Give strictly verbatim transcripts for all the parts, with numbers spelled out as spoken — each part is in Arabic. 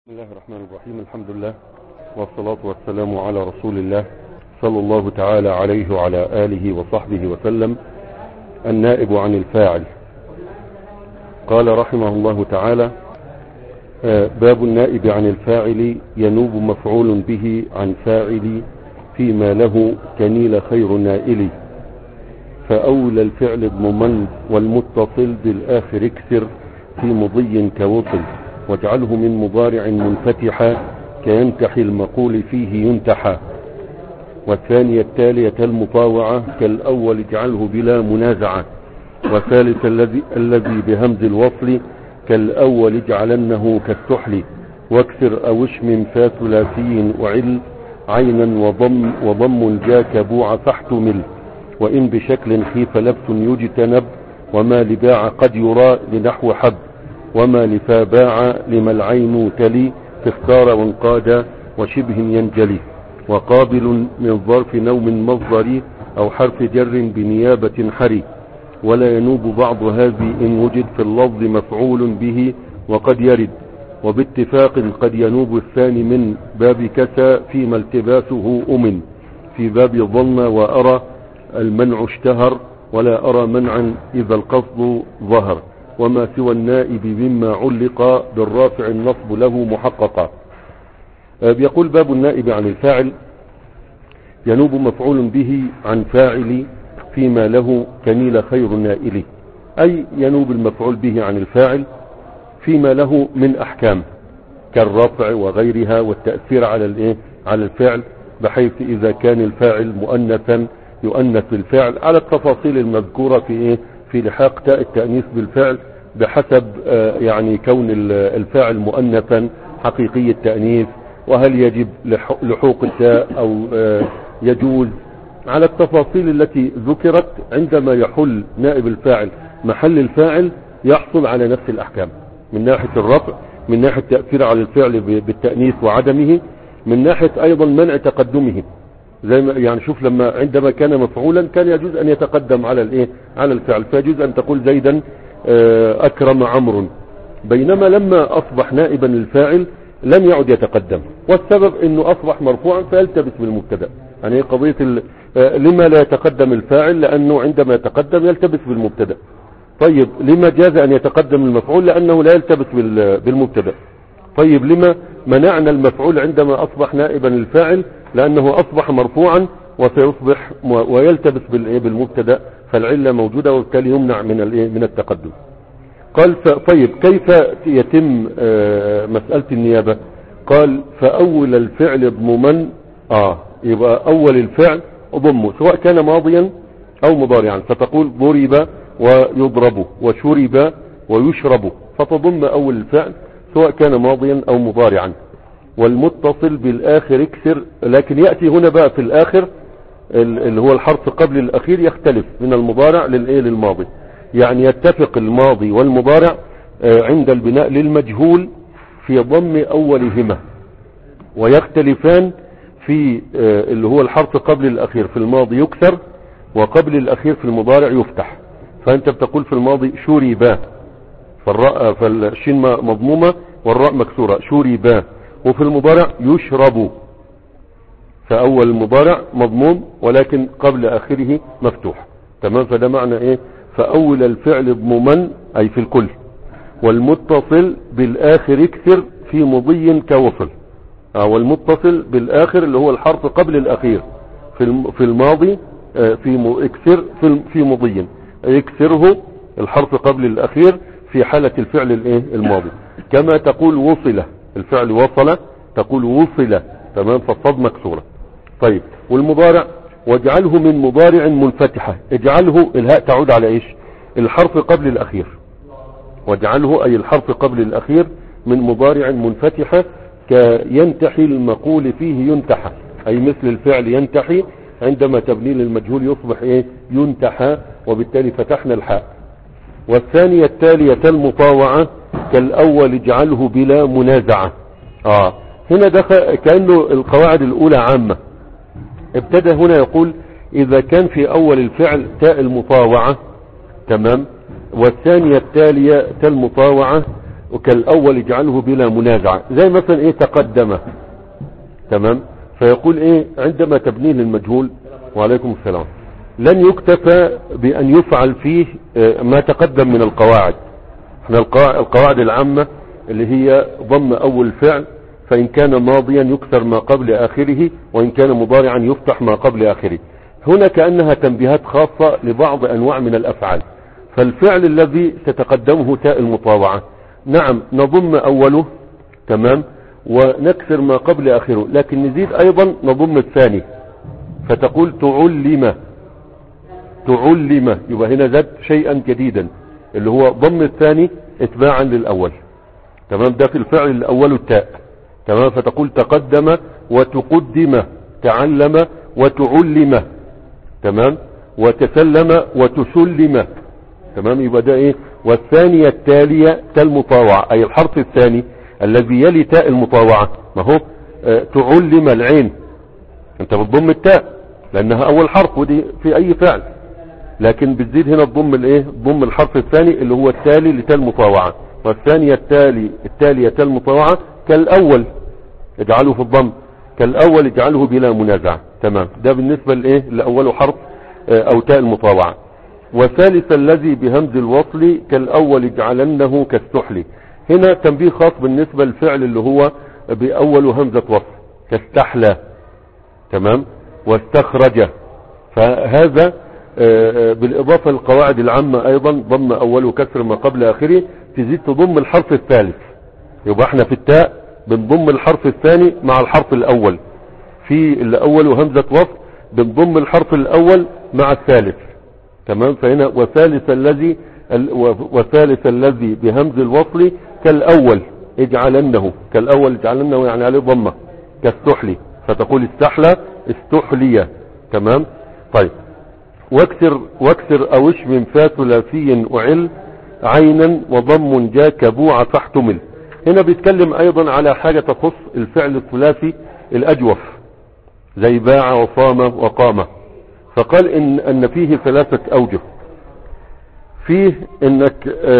بسم الله الرحمن الرحيم. الحمد لله والصلاة والسلام على رسول الله صلى الله تعالى عليه وعلى آله وصحبه وسلم. النائب عن الفاعل. قال رحمه الله تعالى: باب النائب عن الفاعل ينوب مفعول به عن فاعل فيما له كنيل خير نائل، فأولى الفعل اضممن والمتصل بالآخر اكسر في مضي كوصل، واجعله من مضارع منفتحا كينتحي المقول فيه ينتحى. والثانية التالية المطاوعة كالأول اجعله بلا منازعة. والثالث الذي الذي بهمز الوصل كالأول اجعلنه كالسحل، واكسر أو اشمم فا ثلاثي وعل عينا وضم وضم جاك بوع فاحتمل. وإن بشكل خيف لبس يجتنب، وما لباع قد يرى لنحو حب، وما لفا باع لما العين تلي تختار وانقاد وشبه ينجلي. وقابل من ظرف نوم مصدري أو حرف جر بنيابة حري. ولا ينوب بعض هذه إن وجد في اللفظ مفعول به وقد يرد. وباتفاق قد ينوب الثاني من باب كسى فيما التباسه أمن. في باب ظن وأرى المنع اشتهر، ولا أرى منعا إذا القصد ظهر. وما سوى النائب مما علق بالرافع النصب له محققا. بيقول: باب النائب عن الفاعل ينوب مفعول به عن فاعل فيما له كنيل خير نائل، أي ينوب المفعول به عن الفاعل فيما له من أحكام كالرفع وغيرها والتأثير على الايه على الفعل، بحيث إذا كان الفاعل مؤنثا يؤنث بالفعل على التفاصيل المذكورة في ايه في لحاق تاء التأنيث بالفعل، بحسب آه يعني كون الفاعل مؤنثا حقيقي التأنيث، وهل يجب لحوق التاء او آه يجوز، على التفاصيل التي ذكرت. عندما يحل نائب الفاعل محل الفاعل يحصل على نفس الأحكام، من ناحية الرفع، من ناحية التأثير على الفعل بالتأنيث وعدمه، من ناحية أيضا منع تقدمه. زي ما يعني شوف، لما عندما كان مفعولا كان يجوز أن يتقدم على الايه على الفعل، فيجوز أن تقول زيدا أكرم عمرو، بينما لما أصبح نائبا للفاعل لم يعد يتقدم، والسبب أنه أصبح مرفوعا فيلتبس بالمبتدا. يعني قضية لما لا يتقدم الفاعل؟ لأنه عندما يتقدم يلتبس بالمبتدا. طيب لما جاز أن يتقدم المفعول؟ لأنه لا يلتبس بالمبتدا. طيب لما منعنا المفعول عندما أصبح نائبا للفاعل؟ لأنه أصبح مرفوعا وسيصبح ويلتبس بالمبتدا، فالعلة موجودة وبالتالي يمنع من من التقدم. قال: طيب كيف يتم مسألة النيابة؟ قال: فأول الفعل اضممن. آه يبقى أول الفعل اضمه، سواء كان ماضيا أو مضارعا، فتقول ضرب ويضرب وشرب ويشرب، فتضم أول الفعل سواء كان ماضيا أو مضارعا. والمتصل بالآخر اكسر، لكن يأتي هنا بقى في الآخر اللي هو الحرف قبل الأخير يختلف من المضارع للإيه للماضي، يعني يتفق الماضي والمضارع عند البناء للمجهول في ضم أولهما، ويختلفان في اللي هو الحرف قبل الأخير في الماضي يكسر، وقبل الأخير في المضارع يفتح. فأنت بتقول في الماضي شوربا، فالراء فالشين مضمومة والراء مكسورة، شوربا. وفي المضارع يشرب، فأول المضارع مضموم ولكن قبل آخره مفتوح. تمام؟ فده معنى ايه؟ فأول الفعل اضممن، أي في الكل. والمتصل بالآخر اكسر في مضي كوصل. والمتصل بالآخر اللي هو الحرف قبل الأخير في في الماضي في اكسر في مضي، يكسره الحرف قبل الأخير في حالة الفعل الايه الماضي. كما تقول وصله، الفعل وصل تقول وصل. تمام؟ فالصاد مكسورة. طيب والمضارع: واجعله من مضارع منفتحة. اجعله، الهاء تعود على ايش؟ الحرف قبل الأخير. واجعله أي الحرف قبل الأخير من مضارع منفتحة كينتحي المقول فيه ينتحى، أي مثل الفعل ينتحي عندما تبني للمجهول يصبح ايه ينتحى، وبالتالي فتحنا الحاء. والثانية التالية المطاوعة كالأول اجعله بلا منازعة. آه هنا دخل كأنه القواعد الأولى عامة. ابتدى هنا يقول: إذا كان في أول الفعل تاء المطاوعة، تمام، والثانية التالية تاء المطاوعة وكالأول اجعله بلا منازعة، زي مثلا ايه تقدم. تمام. فيقول ايه عندما تبنيه للمجهول، وعليكم السلام، لن يكتفى بأن يفعل فيه ما تقدم من القواعد. احنا القواعد العامة اللي هي ضم أول فعل، فإن كان ماضيا يكسر ما قبل آخره، وإن كان مضارعا يفتح ما قبل آخره. هنا كأنها تنبيهات خاصة لبعض أنواع من الأفعال. فالفعل الذي ستقدمه تاء المطاوعة، نعم نضم أوله، تمام، ونكسر ما قبل آخره، لكن نزيد أيضا نضم الثاني، فتقول تعلم. تعلم، يبقى هنا زاد شيئا جديدا اللي هو ضم الثاني اتباعا للأول. تمام. ده في الفعل الأول التاء. تمام. فتقول تقدم وتقدم، تعلم وتعلم، تمام، وتسلم وتسلم. تمام. يبقى ده ايه؟ والثانية التالية تاء المطاوعة، اي الحرف الثاني الذي يلي تاء المطاوعة. ما هو اه تعلم العين، انت بتضم التاء لانها اول حرف، ودي في اي فعل، لكن بتزيد هنا الضم الايه؟ ضم الحرف الثاني اللي هو التالي لتاء المطاوعة. والثانية التالي التالية تاء المطاوعة كالاول اجعله في الضم، كالاول اجعله بلا منازعة. تمام. ده بالنسبة لايه؟ لاول حرف اه او تاء المطاوعة. وثالث الذي بهمز الوصل كالاول اجعلنه كالسحل. هنا تنبيه خاص بالنسبة للفعل اللي هو باول همزة وصل، كاستحلى، تمام، واستخرج. فهذا بالاضافة للقواعد العامة ايضا ضم اوله كسر ما قبل اخره، تزيد تضم الحرف الثالث. يبقى احنا في التاء بنضم الحرف الثاني مع الحرف الاول، في الاول همزة وصل بنضم الحرف الاول مع الثالث. تمام. فهنا وثالث الذي وثالث الذي بهمز الوصل كالاول اجعلنه، كالاول اجعلنه يعني عليه ضمه، كالسحلي، فتقول استحلى استحلي. تمام. طيب. واكسر واكسر او اشمم فا ثلاثي اعل عينا وضم جاء كبوع فاحتمل. هنا بيتكلم ايضا على حاجة تخص الفعل الثلاثي الاجوف، زي باع وصام وقام. فقال ان ان فيه ثلاثة اوجه. فيه انك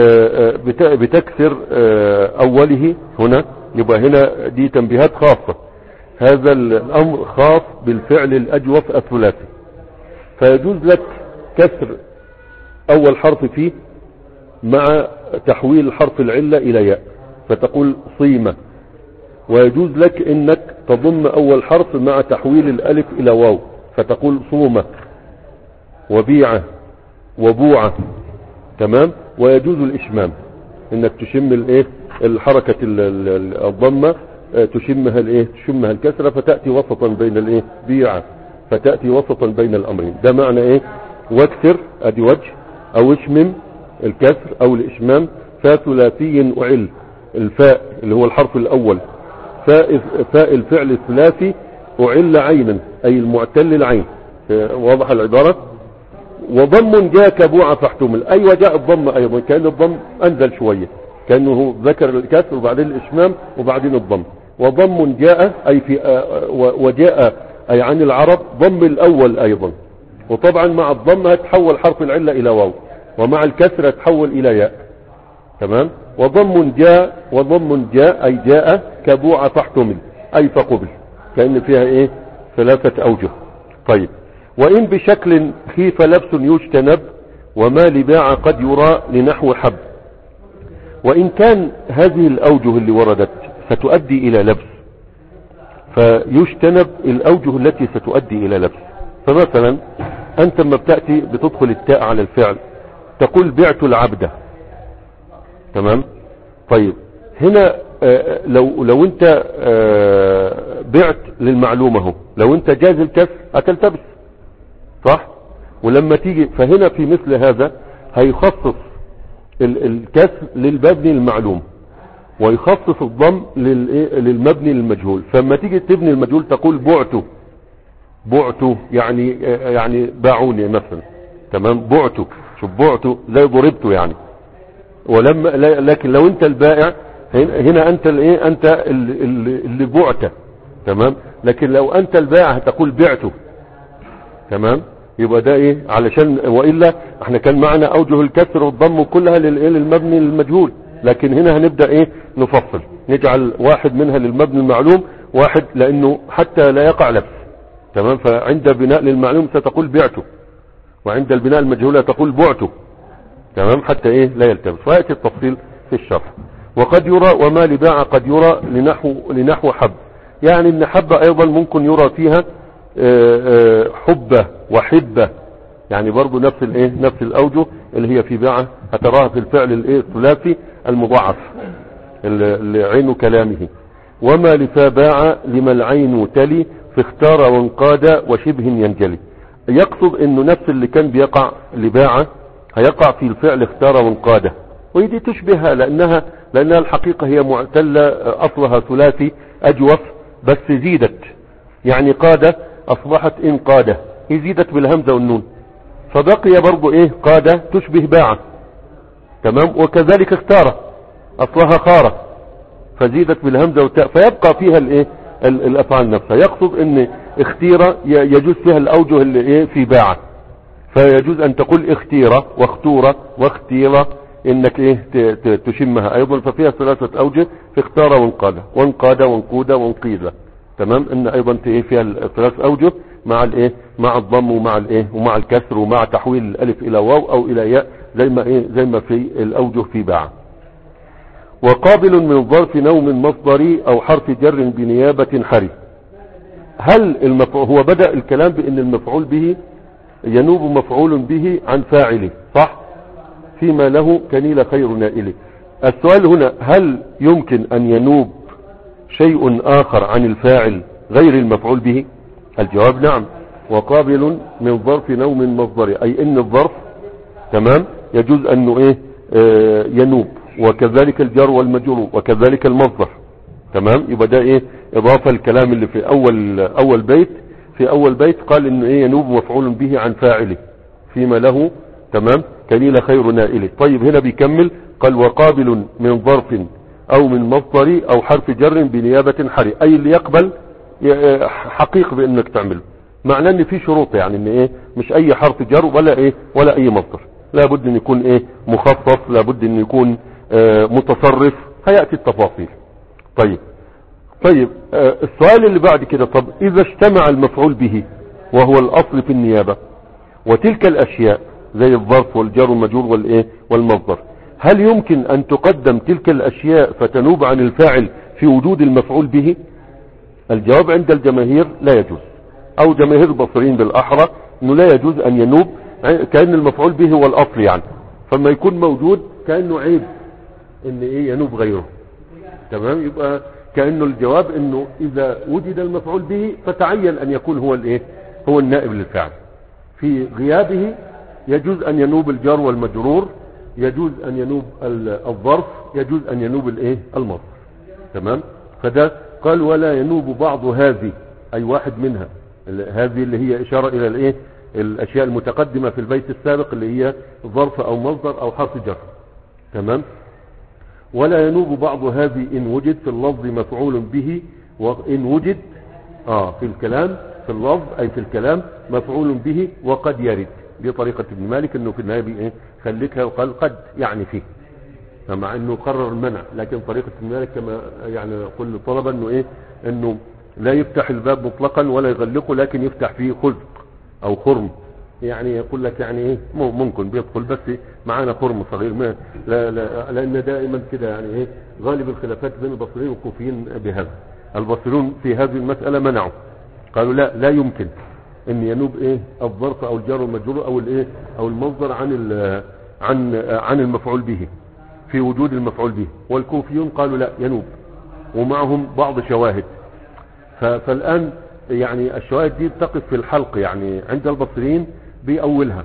بتكسر اوله هنا، يبقى هنا دي تنبيهات خاصة، هذا الامر خاص بالفعل الاجوف الثلاثي. فيجوز لك كسر اول حرف فيه مع تحويل حرف العلة الى ياء، فتقول صيمة. ويجوز لك انك تضم اول حرف مع تحويل الالف الى واو، فتقول صومة وبيعة وبوعة. تمام. ويجوز الاشمام، انك تشم الايه؟ الحركة الضمة تشمها الايه؟ تشمها الكسرة، فتأتي وسطا بين الايه؟ بيعة، فتأتي وسطا بين الامرين. ده معنى ايه؟ واكسر ادي وجه، او اشمم الكسر او الاشمام. فا ثلاثي اعل، الفاء اللي هو الحرف الاول، فاء فاء الفعل الثلاثي اعل عينا، اي المعتل العين. واضح العبارة؟ وضم جاء كبوع فاحتمل، اي أيوة جاء الضم ايضا، كان الضم انزل شوية، كانه ذكر الكسر وبعدين الاشمام وبعدين الضم. وضم جاء اي في وجاء اي عن العرب ضم الاول ايضا، وطبعا مع الضم هتحول حرف العلة الى واو، ومع الكسر هتحول الى ياء. تمام. وضم جاء وضم جاء اي جاء كبوع فاحتمل، اي فقبل، كأن فيها ايه؟ ثلاثة اوجه. طيب. وان بشكل خيف لبس يجتنب وما لباع قد يرى لنحو حب. وان كان هذه الاوجه اللي وردت ستؤدي الى لبس، فيجتنب الاوجه التي ستؤدي الى لبس. فمثلا انت لما بتأتي بتدخل التاء على الفعل تقول بعت العبد. تمام. طيب. هنا آه لو لو انت آه بعت للمعلومة اهو، لو انت جاز الكسر هتلتبس، صح؟ ولما تيجي فهنا في مثل هذا هيخصص الكسر للمبني المعلوم، ويخصص الضم للمبني المجهول. فلما تيجي تبني المجهول تقول بعته، بعته يعني يعني باعوني مثلا. تمام. بعته، شوف بعته زي ضربته يعني. ولما لكن لو انت البائع هنا انت الايه؟ انت اللي بعته. تمام. لكن لو انت البائع هتقول بعته. تمام. يبقى ده ايه؟ علشان والا احنا كان معنا اوجه الكسر والضم كلها للايه؟ للمبني المجهول. لكن هنا هنبدأ ايه نفصل، نجعل واحد منها للمبني المعلوم، واحد لانه حتى لا يقع لبس. تمام. فعند بناء للمعلوم ستقول بعته، وعند البناء المجهول تقول بعته. تمام. حتى ايه لا يلتبس، ويأتي التفصيل في الشرح. وقد يرى وما لباع قد يرى لنحو لنحو حب، يعني ان حبة ايضا ممكن يرى فيها حبة وحبة، يعني برضو نفس الايه نفس الاوجه اللي هي في باعة هتراها في الفعل الايه الثلاثي المضاعف اللي عين كلامه. وما لفا باع لما العين تلي فاختار وانقاد وشبه ينجلي. يقصد انه نفس اللي كان بيقع لباعة هيقع في الفعل اختار وانقاد، ويدي تشبهها لانها لانها الحقيقة هي معتلة اصلها ثلاثي اجوف، بس زيدت، يعني قادة اصبحت انقادة، هي زيدت بالهمزة والنون، فبقي برضو ايه قادة تشبه باعة. تمام. وكذلك اختار اصلها خارة فزيدت بالهمزة والتاء، فيبقى فيها الايه الافعال نفسها. يقصد ان اختيرة يجوز فيها الاوجه اللي ايه في باعة، فيجوز ان تقول اختيرة واختورة واختيرة، انك ايه تشمها ايضا، ففيها ثلاثة اوجه في اختار وانقادة وانقادة وانقودة وانقيدة. تمام. ان ايضا ايه فيها الثلاث اوجه مع الايه مع الضم ومع الايه ومع الكسر ومع تحويل الالف الى واو او الى ياء، زي ما ايه زي ما في الاوجه في باعة. وقابل من ظرف نوم مصدري او حرف جر بنيابة حري. هل المفعول هو بدأ الكلام بان المفعول به ينوب مفعول به عن فاعله، صح؟ فيما له كنيل خير نائله. السؤال هنا هل يمكن ان ينوب شيء اخر عن الفاعل غير المفعول به؟ الجواب نعم. وقابل من ظرف نوم مصدري، اي ان الظرف تمام يجوز انه ايه آه ينوب، وكذلك الجر والمجرور وكذلك المصدر. تمام. يبقى ده ايه اضافة الكلام اللي في اول اول بيت. في اول بيت قال انه ايه ينوب مفعول به عن فاعله فيما له تمام كنيل خير نائله. طيب هنا بيكمل قال وقابل من ظرف او من مصدر او حرف جر بنيابة حري، اي اللي يقبل حقيق بانك تعمله. معناه ان في شروط، يعني ان ايه مش اي حرف جر ولا ايه ولا اي مصدر، لابد ان يكون ايه مخصص، لابد ان يكون اه متصرف، هيأتي التفاصيل. طيب طيب اه السؤال اللي بعد كده، طب اذا اجتمع المفعول به وهو الاصل في النيابة وتلك الاشياء زي الظرف والجر والمجرور والايه والمصدر، هل يمكن ان تقدم تلك الاشياء فتنوب عن الفاعل في وجود المفعول به؟ الجواب عند الجماهير لا يجوز، او جماهير البصريين بالاحرى انه لا يجوز ان ينوب، كأن المفعول به هو الاصل يعني، فما يكون موجود كأنه عيب ان ايه ينوب غيره. تمام. يبقى كأنه الجواب انه اذا وجد المفعول به فتعين ان يكون هو الايه هو النائب للفعل، في غيابه يجوز ان ينوب الجار والمجرور، يجوز ان ينوب الظرف، يجوز ان ينوب الايه المصدر. تمام. فده قال ولا ينوب بعض هذه، اي واحد منها، هذه اللي هي اشارة الى الايه الاشياء المتقدمة في البيت السابق اللي هي ظرف او مصدر او حرف جر. تمام. ولا ينوب بعض هذه ان وجد في اللفظ مفعول به، وان وجد اه في الكلام في اللفظ اي في الكلام مفعول به وقد يرد. دي طريقة ابن مالك انه في النهاية ايه خليكها وقال قد يعني فيه، فمع انه قرر المنع، لكن طريقة ابن مالك كما يعني يقول للطلبة انه ايه انه لا يفتح الباب مطلقا ولا يغلقه، لكن يفتح فيه خزق او خرم، يعني يقول لك يعني ايه ممكن بيدخل بس معانا خرم صغير، ما لا لا لان دائما كده يعني ايه غالب الخلافات بين البصريين والكوفيين بهذا. البصريون في هذه المسألة منعوا، قالوا لا لا يمكن ان ينوب ايه الظرف او الجار والمجرور او الايه او المصدر عن عن عن المفعول به في وجود المفعول به، والكوفيون قالوا لا ينوب، ومعهم بعض شواهد. فالان يعني الشواهد دي بتقف في الحلق، يعني عند البصريين بيأولها.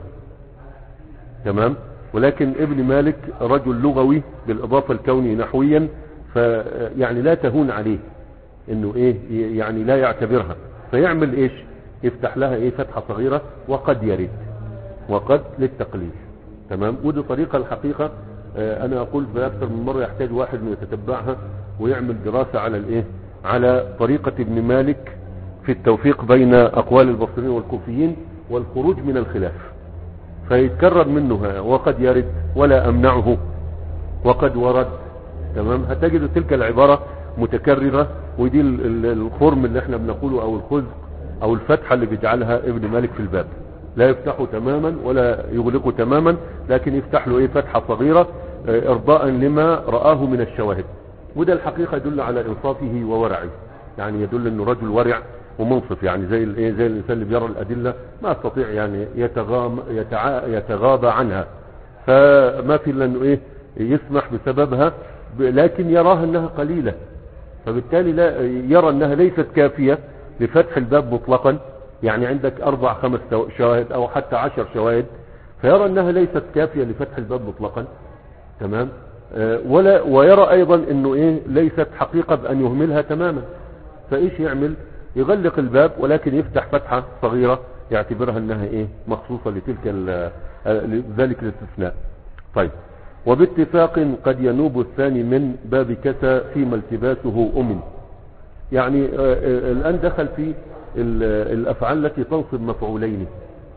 تمام. ولكن ابن مالك رجل لغوي بالاضافة الكوني نحويا، فيعني لا تهون عليه انه ايه يعني لا يعتبرها، فيعمل ايش يفتح لها ايه فتحة صغيرة وقد يرد، وقد للتقليل. تمام. ودي طريقة الحقيقة اه انا اقول باكثر من مرة يحتاج واحد انه يتتبعها ويعمل دراسة على الايه على طريقة ابن مالك في التوفيق بين اقوال البصريين والكوفيين والخروج من الخلاف، فيتكرر منه وقد يرد ولا امنعه وقد ورد تمام، هتجد تلك العبارة متكررة، ودي الخرم اللي احنا بنقوله او الخزق او الفتحة اللي بيجعلها ابن مالك في الباب، لا يفتحه تماما ولا يغلقه تماما، لكن يفتح له ايه فتحة صغيرة ارضاء لما رآه من الشواهد. وده الحقيقة يدل على انصافه وورعه، يعني يدل انه رجل ورع ومنصف، يعني زي الايه زي الانسان اللي بيرى الادلة ما يستطيع يعني يتغام يتع... يتغاضى عنها، فما في الا انه ايه يسمح بسببها، لكن يراها انها قليلة، فبالتالي لا يرى انها ليست كافية لفتح الباب مطلقا، يعني عندك اربع خمس شواهد او حتى عشر شواهد، فيرى انها ليست كافية لفتح الباب مطلقا. تمام. آه ولا ويرى ايضا انه ايه ليست حقيقة بان يهملها تماما، فايش يعمل؟ يغلق الباب ولكن يفتح فتحة صغيرة يعتبرها انها ايه مخصوصة لتلك ذلك الاستثناء. طيب، وباتفاق قد ينوب الثاني من باب كسى فيما التباسه أمن. يعني آه آه الآن دخل في الأفعال التي تنصب مفعولين.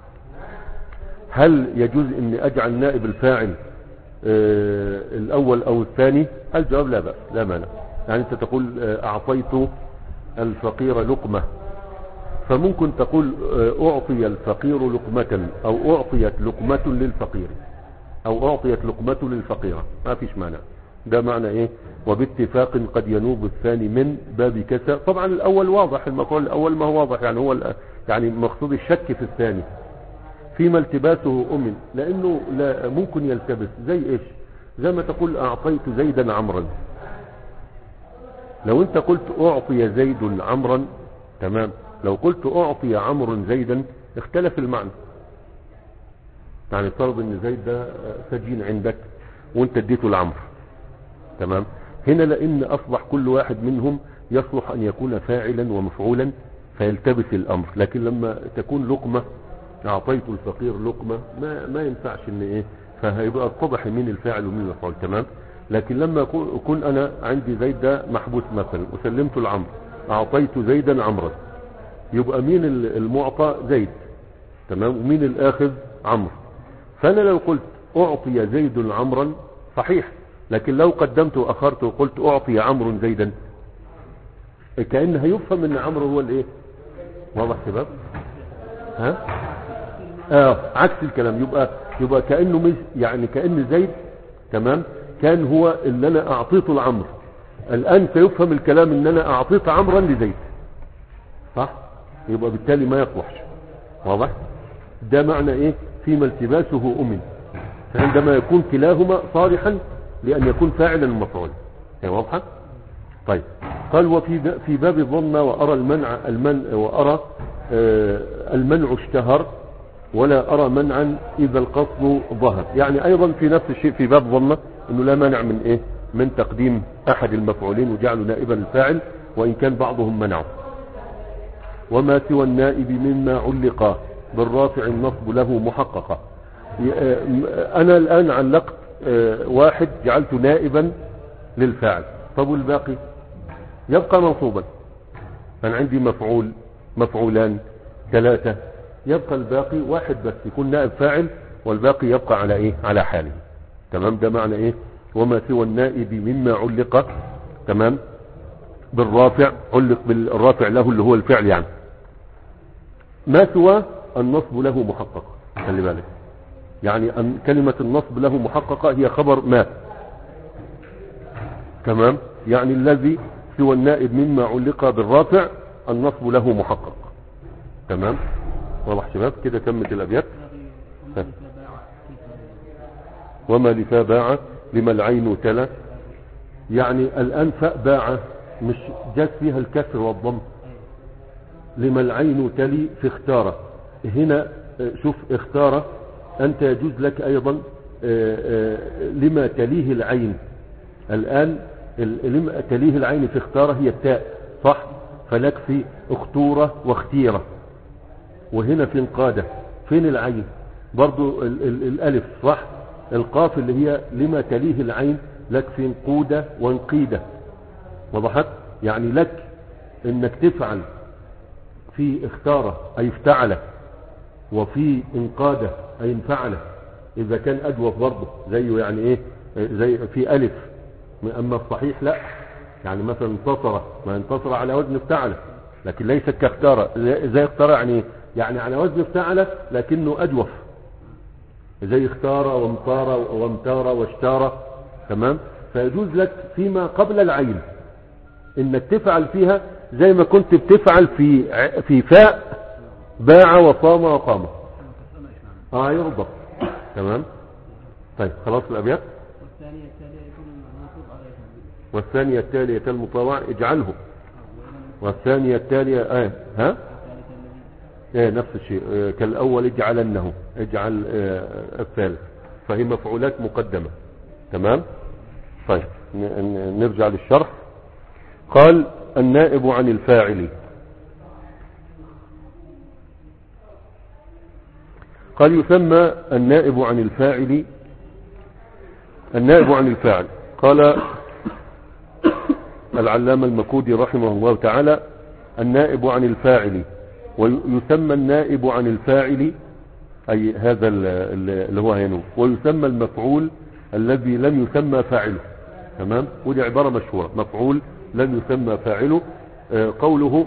هل يجوز أن أجعل نائب الفاعل آه الأول أو الثاني؟ الجواب لا بأس، لا مانع. يعني أنت تقول آه أعطيت الفقير لقمة، فممكن تقول آه أعطي الفقير لقمة، أو أعطيت لقمة للفقير، او اعطيت لقمة للفقيرة، ما فيش مانع. ده معنى ايه؟ وباتفاق قد ينوب الثاني من باب كسى. طبعا الاول واضح، المفعول الاول ما هو واضح، يعني هو يعني مقصود الشك في الثاني فيما التباسه امن، لانه لا ممكن يلتبس. زي ايش؟ زي ما تقول اعطيت زيدا عمرا، لو انت قلت اعطي زيد عمرا تمام، لو قلت اعطي عمرو زيدا اختلف المعنى. يعني فرض ان زيد ده سجين عندك وانت اديته العمر، تمام. هنا لان اصبح كل واحد منهم يصلح ان يكون فاعلا ومفعولا فيلتبس الامر، لكن لما تكون لقمة اعطيت الفقير لقمة ما, ما ينفعش ان ايه، فهيبقى اتضح مين الفاعل ومين المفعول، تمام. لكن لما اكون انا عندي زيد ده محبوس مثلا وسلمته العمر، اعطيت زيدا عمرا، يبقى مين المعطى؟ زيد، تمام، ومين الاخذ؟ عمرو. فانا لو قلت اعطي زيد عمرا صحيح، لكن لو قدمت واخرت وقلت اعطي عمرو زيدا كأن هيفهم ان عمرو هو الايه. واضح شباب؟ ها اه عكس الكلام، يبقى يبقى كأنه مش يعني كأن زيد تمام كان هو اللي انا اعطيته العمر، الان سيفهم الكلام ان انا اعطيت عمرا لزيد، صح؟ يبقى بالتالي ما يصلحش. واضح؟ ده معنى ايه فيما التباسه امن، فعندما يكون كلاهما صالحا لان يكون فاعلا ومفعولا. هي واضحه؟ طيب، قال وفي في باب الظن وارى المنع المنع وارى آه المنع اشتهر ولا ارى منعا اذا القصد ظهر. يعني ايضا في نفس الشيء في باب ظن انه لا مانع من ايه من تقديم احد المفعولين وجعله نائبا الفاعل وان كان بعضهم منعه. وما سوى النائب مما علق بالرافع النصب له محققة. انا الان علقت واحد جعلته نائبا للفاعل، طب والباقي يبقى منصوبا. انا عندي مفعول مفعولان ثلاثة، يبقى الباقي واحد بس يكون نائب فاعل والباقي يبقى على ايه على حاله، تمام. ده معنى ايه وما سوى النائب مما علق تمام بالرافع، علق بالرافع له اللي هو الفعل، يعني ما سوى النصب له محقق. خلي بالك، يعني أن كلمة النصب له محققة هي خبر ما، تمام. يعني الذي سوى النائب مما علق بالرافع النصب له محقق، تمام. واضح شباب كده؟ تمت الأبيات. وما لفا باع لما العين تلا، يعني الآن فاء باع مش جات فيها الكسر والضم، لما العين تلي في اختاره. هنا شوف اختاره أنت يجوز لك أيضا لما تليه العين. الآن لما تليه العين في اختاره هي التاء، صح؟ فلك في اختورة واختيرة. وهنا في انقادة فين العين؟ برضو ال ال الألف، صح؟ القاف اللي هي لما تليه العين لك في انقودة وانقيدة. وضحت؟ يعني لك انك تفعل في اختاره أي افتعله، وفي انقاده أي انفعله إذا كان أجوف برضه زيه، يعني إيه زي في ألف اما الصحيح لا، يعني مثلا انتصر، ما انتصر على وزن افتعل، لكن ليست كاختار. زي اختار يعني يعني على وزن افتعل لكنه اجوف، زي اختار وامطار وامتار واشتار. تمام. فيجوز لك فيما قبل العين انك تفعل فيها زي ما كنت بتفعل في في فاء باع وصام وقام. اه يرضى. تمام. طيب خلاص الابيات. والثانية التالية المطاوع اجعله. والثانية التالية آه. ها ايه نفس الشيء. آه كالاول اجعلنه، اجعل آه الثالث، فهي مفعولات مقدمة. تمام. طيب نرجع للشرح. قال النائب عن الفاعل. قال يسمى النائب عن الفاعل. النائب عن الفاعل قال العلامة المكودي رحمه الله تعالى النائب عن الفاعل، ويسمى النائب عن الفاعل أي هذا اللي هو ينوب، ويسمى المفعول الذي لم يسمى فاعله. تمام. ودي عبارة مشهورة، مفعول لم يسمى فاعله. قوله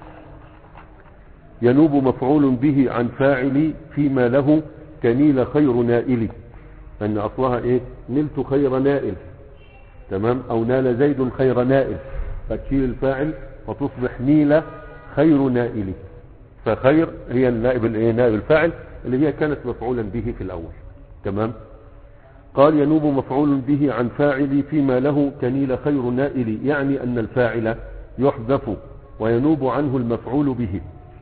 ينوب مفعول به عن فاعل فيما له كنيل خير نائل، أن أصلها إيه؟ نلت خير نائل. تمام. أو نال زيد خير نائل، فتشيل الفاعل وتصبح نيل خير نائل. فخير هي النائب الايه؟ نائب الفاعل اللي هي كانت مفعولا به في الأول. تمام. قال ينوب مفعول به عن فاعل فيما له كنيل خير نائل، يعني أن الفاعل يحذف وينوب عنه المفعول به.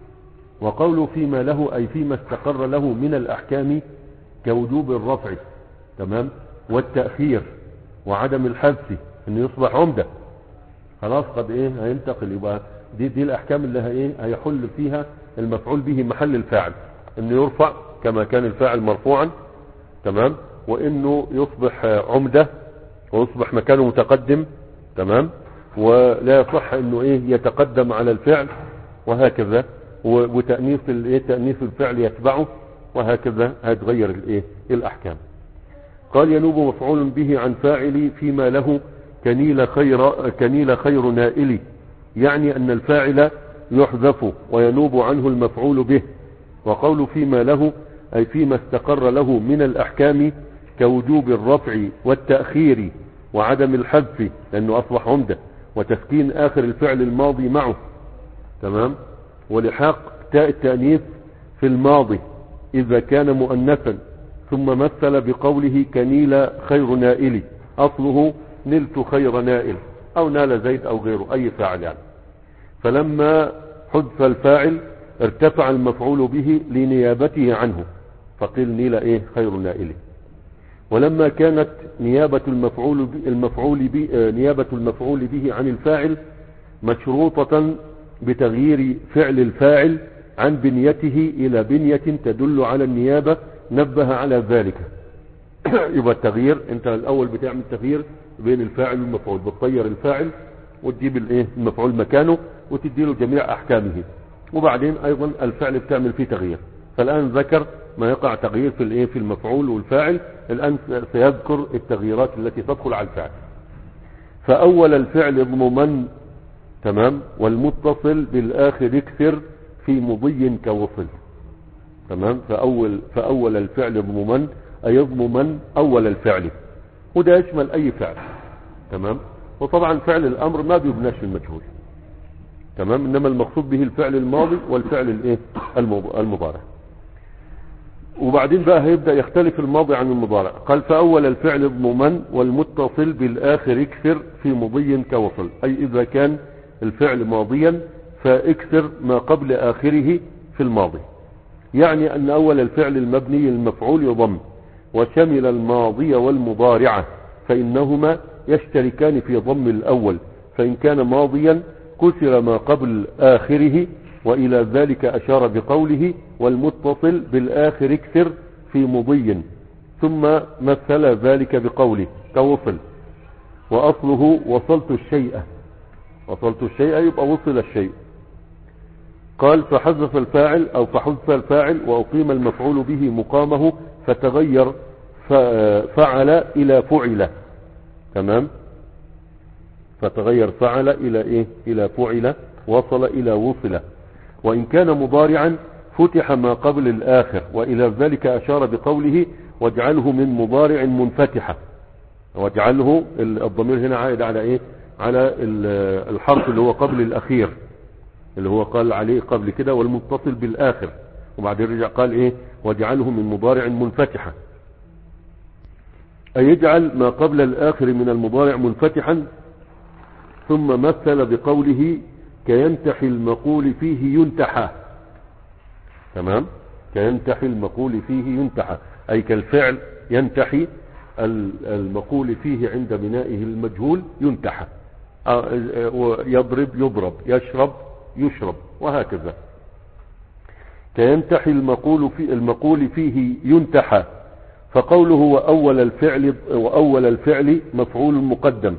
وقوله فيما له أي فيما استقر له من الأحكام كوجوب الرفع. تمام. والتأخير وعدم الحذف، انه يصبح عمدة. خلاص قد ايه هينتقل، يبقى دي دي الاحكام اللي هي هيحل فيها المفعول به محل الفاعل، انه يرفع كما كان الفاعل مرفوعا. تمام. وانه يصبح عمدة ويصبح مكانه متقدم. تمام. ولا يصح انه ايه يتقدم على الفعل، وهكذا. وتأنيث الايه تأنيث الفعل يتبعه، وهكذا هتغير الايه الاحكام. قال ينوب مفعول به عن فاعل فيما له كنيل خير كنيل خير نائل، يعني أن الفاعل يحذف وينوب عنه المفعول به. وقول فيما له أي فيما استقر له من الأحكام كوجوب الرفع والتأخير وعدم الحذف، لأنه أصبح عمدة، وتسكين آخر الفعل الماضي معه. تمام. ولحاق تاء التأنيث في الماضي إذا كان مؤنثا، ثم مثل بقوله كنيل خير نائل، أصله نلت خير نائل، أو نال زيد أو غيره أي فاعل يعني. فلما حذف الفاعل ارتفع المفعول به لنيابته عنه، فقيل نيل إيه خير نائل. ولما كانت نيابة المفعول المفعول به نيابة المفعول به عن الفاعل مشروطة بتغيير فعل الفاعل عن بنيته إلى بنية تدل على النيابة، نبه على ذلك. يبقى التغيير، انت الاول بتعمل تغيير بين الفاعل والمفعول، بتطير الفاعل وتجيب الايه المفعول مكانه وتديله جميع احكامه، وبعدين ايضا الفعل بتعمل فيه تغيير. فالان ذكر ما يقع تغيير في الايه في المفعول والفاعل، الان سيذكر التغييرات التي تدخل على الفعل. فاول الفعل اضممن. تمام. والمتصل بالاخر اكثر في مضي كوصل. تمام. فأول, فأول الفعل اضممن أي يضممن أول الفعل، وده يشمل أي فعل. تمام. وطبعا فعل الأمر ما بيبناش المجهول. تمام. إنما المقصود به الفعل الماضي والفعل الايه المضارع. وبعدين بقى هيبدأ يختلف الماضي عن المضارع. قال فأول الفعل اضممن والمتصل بالآخر اكثر في مضي كوصل، أي إذا كان الفعل ماضيا فاكثر ما قبل آخره في الماضي، يعني أن أول الفعل المبني المفعول يضم، وشمل الماضي والمضارعة، فإنهما يشتركان في ضم الأول، فإن كان ماضيا كسر ما قبل آخره، وإلى ذلك أشار بقوله والمتصل بالآخر اكثر في مضي، ثم مثل ذلك بقوله كوصل، وأصله وصلت الشيء، وصلت الشيء يبقى وصل الشيء. قال فحذف الفاعل أو فحذف الفاعل وأقيم المفعول به مقامه فتغير فعل إلى فعل. تمام. فتغير فعل الى ايه الى فعل، وصل الى وصل. وان كان مضارعا فتح ما قبل الاخر، والى ذلك اشار بقوله واجعله من مضارع منفتحة. واجعله الضمير هنا عائد على ايه على الحرف اللي هو قبل الاخير، اللي هو قال عليه قبل كده والمتصل بالاخر، وبعدين رجع قال ايه واجعله من مضارع منفتحة، اي يجعل ما قبل الاخر من المضارع منفتحا. ثم مثل بقوله كينتحي المقول فيه ينتحى. تمام، كينتحي المقول فيه ينتحى، اي كالفعل ينتحي المقول فيه عند بنائه المجهول ينتحى، يضرب يضرب، يشرب يشرب، وهكذا. كينتحي المقول في المقول فيه ينتحى. فقوله وأول الفعل وأول الفعل مفعول مقدم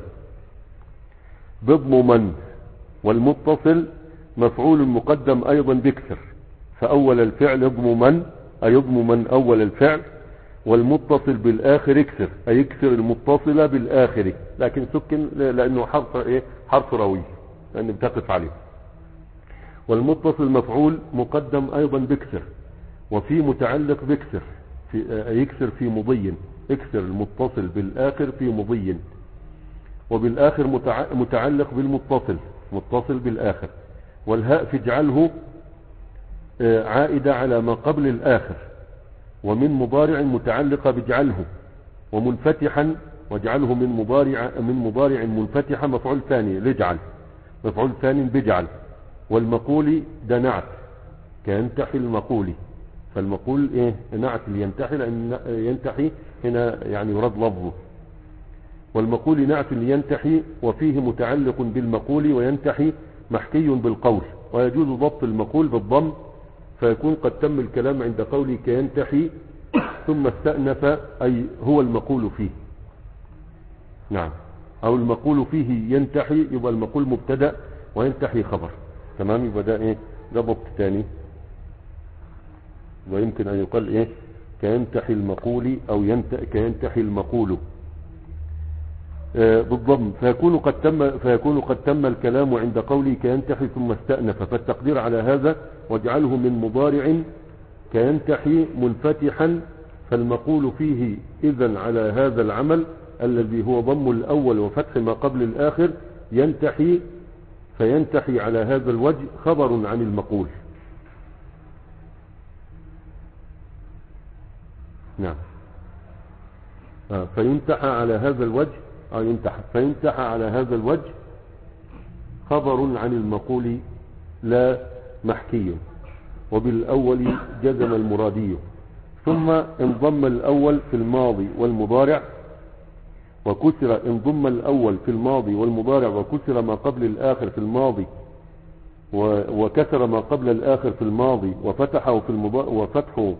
بضم من، والمتصل مفعول مقدم أيضا بكسر. فأول الفعل يضم من، أي يضم من أول الفعل، والمتصل بالآخر اكسر، أي يكسر المتصل بالآخر، لكن سكن لأنه حرف إيه حرف روي لأنه بتقف عليه. والمتصل مفعول مقدم أيضا بكسر، وفي متعلق بكسر في يكسر في مضي، اكسر المتصل بالآخر في مضي. وبالآخر متعلق بالمتصل، متصل بالآخر. والهاء في اجعله عائدة على ما قبل الآخر، ومن مضارع متعلقة باجعله. ومنفتحا واجعله من مضارع من مضارع منفتحة مفعول ثاني لجعل، مفعول ثاني بجعل. والمقول ده نعت كينتحي المقول، فالمقول ايه نعت لينتحي، لان ينتحي هنا يعني يراد لفظه. والمقول نعت لينتحي، وفيه متعلق بالمقول، وينتحي محكي بالقول. ويجوز ضبط المقول بالضم، فيكون قد تم الكلام عند قوله كينتحي ثم استأنف، أي هو المقول فيه. نعم، أو المقول فيه ينتحي، يبقى المقول مبتدأ وينتحي خبر. تمام، يبقى ده ايه ده ضبط تاني. ويمكن أن يقال ايه كينتحي المقول أو ينت... كينتحي المقول آه بالضم. فيكون قد تم فيكون قد تم الكلام عند قوله كينتحي ثم استأنف. فالتقدير على هذا واجعله من مضارع كينتحي منفتحا، فالمقول فيه إذن على هذا العمل الذي هو ضم الأول وفتح ما قبل الآخر ينتحي. فينتحي على هذا الوجه خبر عن المقول. نعم، آه فينتحى على هذا الوجه آه ينتحى فينتحى على هذا الوجه خبر عن المقول لا محكي. وبالأول جزم المرادي. ثم انضم الأول في الماضي والمضارع وكسر، انضم الأول في الماضي والمضارع وكسر ما قبل الآخر في الماضي، وكسر ما قبل الآخر في الماضي وفتحه في المضارع وفتحه.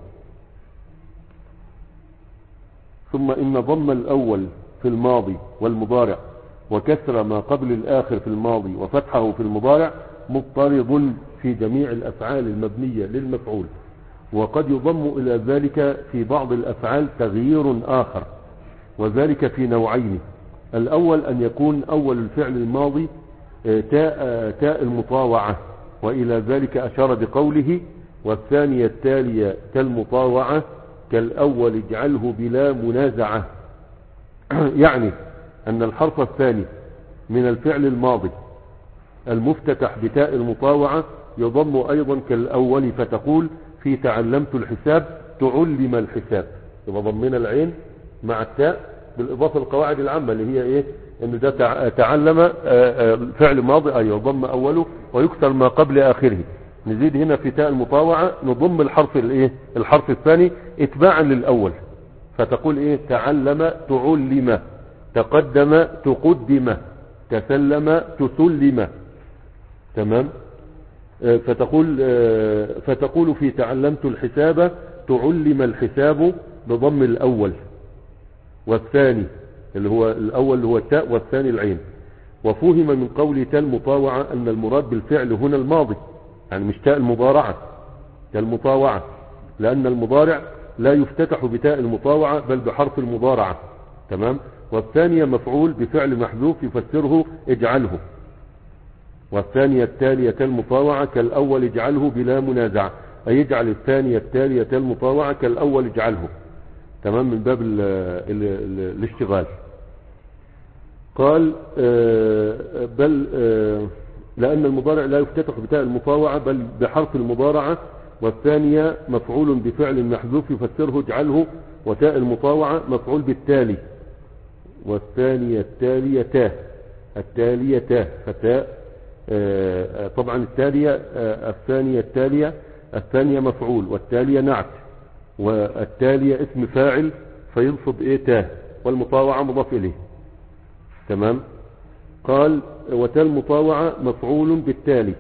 ثم إن ضم الأول في الماضي والمضارع وكسر ما قبل الآخر في الماضي وفتحه في المضارع مضطرد في جميع الأفعال المبنية للمفعول. وقد يضم إلى ذلك في بعض الأفعال تغيير آخر، وذلك في نوعين. الأول أن يكون أول الفعل الماضي تاء, تاء المطاوعة، وإلى ذلك أشار بقوله والثانية التالية كالمطاوعة كالأول اجعله بلا منازعة. يعني أن الحرف الثاني من الفعل الماضي المفتتح بتاء المطاوعة يضم أيضا كالأول، فتقول في تعلمت الحساب تعلم الحساب، يبقى ضمنا العين مع التاء بالإضافة للقواعد العامة اللي هي إيه إن ده تعلم فعل ماضي أي يضم أوله ويكسر ما قبل آخره. نزيد هنا في تاء المطاوعة نضم الحرف الإيه الحرف الثاني اتباعا للأول، فتقول إيه تعلم تعلم، تقدم تقدم، تسلم تسلم. تمام، فتقول فتقول في تعلمت الحساب تعلم الحساب بضم الأول والثاني اللي هو الأول اللي هو التاء والثاني العين. وفهم من قول تاء المطاوعة أن المراد بالفعل هنا الماضي، يعني مش تاء المضارعة، تاء المطاوعة، لأن المضارع لا يفتتح بتاء المطاوعة بل بحرف المضارعة. تمام، والثانية مفعول بفعل محذوف يفسره اجعله، والثانية التالية كالمطاوعة كالأول اجعله بلا منازع، أي يجعل الثانية التالية كالمطاوعة كالأول اجعله. تمام، من باب ال ال ال الاشتغال. قال بل لأن المضارع لا يفتتح بتاء المطاوعة بل بحرف المضارعة، والثانية مفعول بفعل محذوف يفسره اجعله، وتاء المطاوعة مفعول بالتالي، والثانية التالية تاه، التالية تاه فتاء طبعا التالية الثانية التالية الثانية مفعول والتالية نعت، والتالية اسم فاعل فينصب ايه تاه، والمطاوعة مضاف اليه. تمام. قال وتاء المطاوعة مفعول بالتالي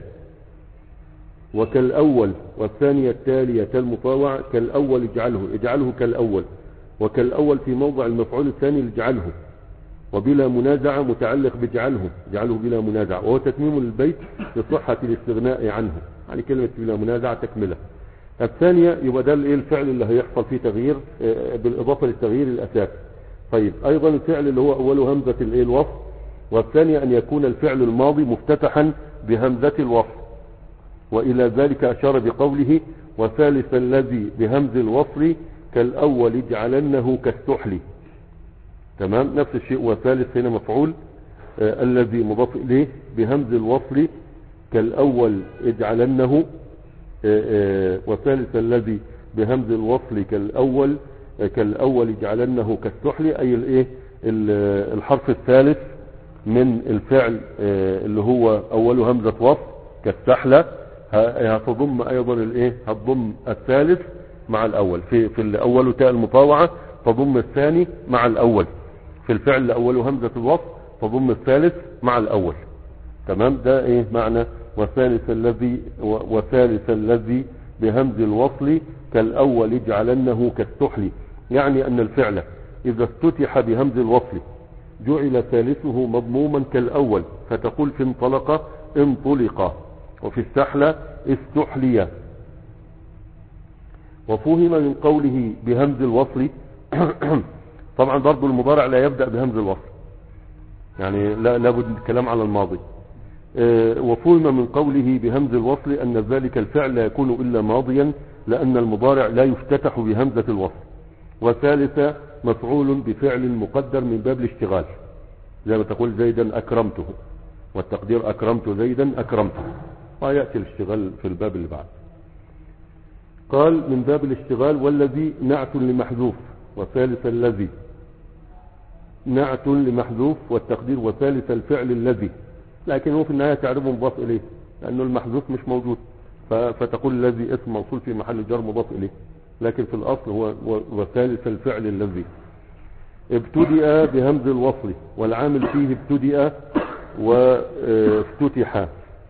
وكالأول، والثانية التالية تاء المطاوعة كالأول اجعله، اجعله كالأول، وكالأول في موضع المفعول الثاني اجعله، وبلا منازعة متعلق باجعله، اجعله بلا منازعة، وهو تتميم البيت لصحة الاستغناء عنه، يعني كلمة بلا منازعة تكملة. الثانية يبقى ده الفعل اللي هيحصل فيه تغيير بالإضافة للتغيير الأساسي. طيب أيضا الفعل اللي هو أوله همزة الوصف، والثانية أن يكون الفعل الماضي مفتتحا بهمزة الوصف، وإلى ذلك أشار بقوله وثالث الذي بهمز الوصل كالأول اجعلنه كالسحل. تمام، نفس الشيء، وثالث هنا مفعول آه الذي مضاف إليه بهمز الوصل كالأول اجعلنه آه آه وثالث الذي بهمز الوصل كالأول آه كالأول اجعلنه كالسحل، أي الايه الحرف الثالث من الفعل آه اللي هو أوله همزة وصل كالسحلة، هتضم ايضا الايه هتضم الثالث مع الاول في في الاول تاء المطاوعة، تضم الثاني مع الاول في الفعل اللي اوله همزة الوصل، تضم الثالث مع الاول. تمام، ده ايه معنى وثالث الذي وثالث الذي بهمز الوصل كالاول اجعلنه كالسحل، يعني ان الفعل اذا افتتح بهمز الوصل جعل ثالثه مضموما كالاول، فتقول في انطلق انطلق، وفي السحلة استحلية. وفهم من قوله بهمز الوصل طبعا برضو المضارع لا يبدأ بهمز الوصل، يعني لا لابد من الكلام على الماضي. وفهم من قوله بهمز الوصل أن ذلك الفعل لا يكون إلا ماضيا، لأن المضارع لا يفتتح بهمزة الوصل. وثالثة مفعول بفعل مقدر من باب الاشتغال، زي ما تقول زيدا أكرمته، والتقدير أكرمت زيدا أكرمته، ويأتي الاشتغال في الباب اللي بعد. قال من باب الاشتغال والذي نعت لمحذوف، وثالث الذي نعت لمحذوف، والتقدير وثالث الفعل الذي، لكن هو في النهاية تعربه مضاف إليه لأنه المحذوف مش موجود، فتقول الذي اسم موصول في محل جر مضاف إليه، لكن في الأصل هو وثالث الفعل الذي. ابتدأ بهمز الوصل، والعامل فيه ابتدأ وافتتح،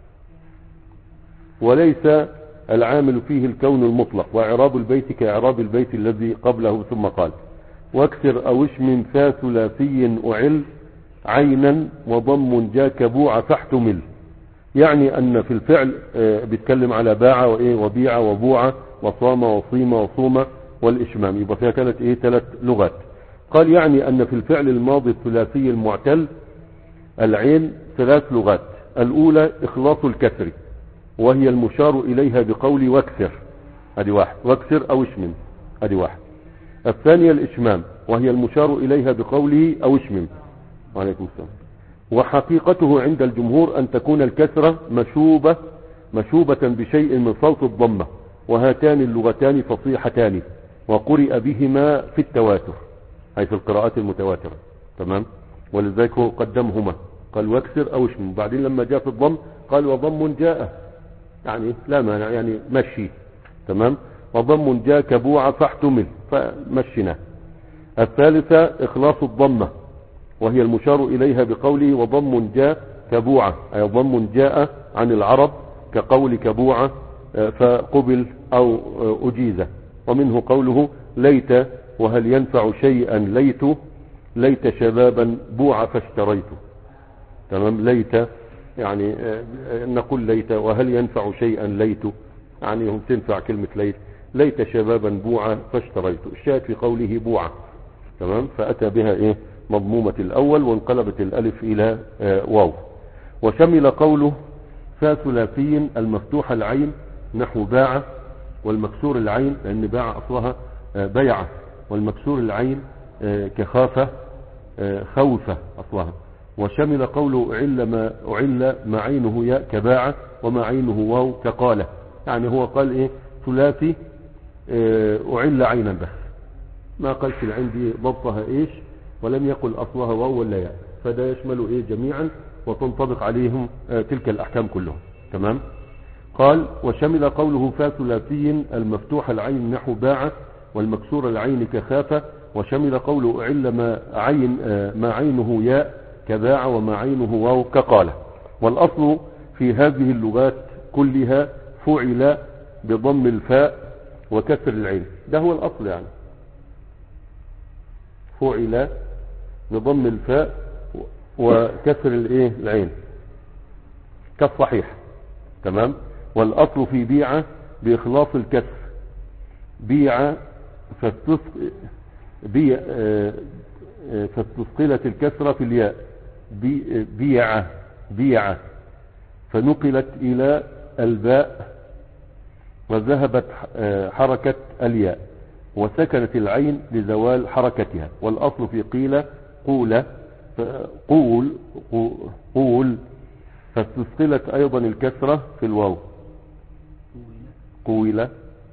وليس العامل فيه الكون المطلق، واعراب البيت كاعراب البيت الذي قبله. ثم قال واكسر او اشمم ثا ثلاثي اعل عينا وضم جا كبوع فاحتمل، يعني ان في الفعل بيتكلم على باع وايه وبيع وبوع وصام وصيم وصوم والاشمام، يبقى فيها كانت ايه ثلاث لغات. قال يعني ان في الفعل الماضي الثلاثي المعتل العين ثلاث لغات، الاولى اخلاص الكسر وهي المشار اليها بقول واكسر، ادي واحد، واكسر او اشمم، ادي واحد. الثانية الاشمام وهي المشار اليها بقوله او اشمم، وعليكم السلام. وحقيقته عند الجمهور ان تكون الكسرة مشوبة مشوبة بشيء من صوت الضمة، وهاتان اللغتان فصيحتان وقرئ بهما في التواتر، اي في القراءات المتواترة. تمام، ولذلك هو قدمهما قال واكسر او اشمم، بعدين لما جاء في الضم قال وضم جاء، يعني لا مانع يعني مشي. تمام، وضم جاء كبوع فاحتمل فمشنا. الثالثة اخلاص الضمة وهي المشار اليها بقوله وضم جاء كبوع، اي ضم جاء عن العرب كقول كبوع فقبل او اجيز. ومنه قوله ليت وهل ينفع شيئا ليت، ليت شبابا بوع فاشتريته. تمام، ليت يعني نقول ليت وهل ينفع شيئا ليت، يعني هم تنفع كلمة ليت، ليت شبابا بوعا فاشتريته، الشاهد في قوله بوعا. تمام، فأتى بها ايه مضمومة الأول وانقلبت الألف إلى آه واو. وشمل قوله فثلاثي المفتوح العين نحو باع، والمكسور العين لأن باع أصلها آه بيعة، والمكسور العين آه كخافة آه خوفة أصلها. وشمل قوله أعل ما أعل ما عينه ياء كباعة وما عينه واو كقالة، يعني هو قال إيه ثلاثي آه أعل عينا بس، ما قالش العين دي ضبطها إيش، ولم يقل أصلها واو ولا ياء، فده يشمل إيه جميعا وتنطبق عليهم آه تلك الأحكام كلهم. تمام. قال وشمل قوله فثلاثي المفتوح العين نحو باعة والمكسور العين كخافة. وشمل قوله أعل ما عين آه ما عينه ياء كباع وما عينه واو كقالة. والأصل في هذه اللغات كلها فعل بضم الفاء وكسر العين، ده هو الأصل يعني، فعل بضم الفاء وكسر الايه العين كالصحيح. تمام. والأصل في بيعة بإخلاص الكسر، بيعة بيع فاستثقلت الكسرة في الياء بي بيعة بيعة فنقلت إلى الباء وذهبت حركة الياء وسكنت العين لزوال حركتها. والأصل في قيل قول قول قول فاستثقلت أيضا الكسرة في الواو قويلة.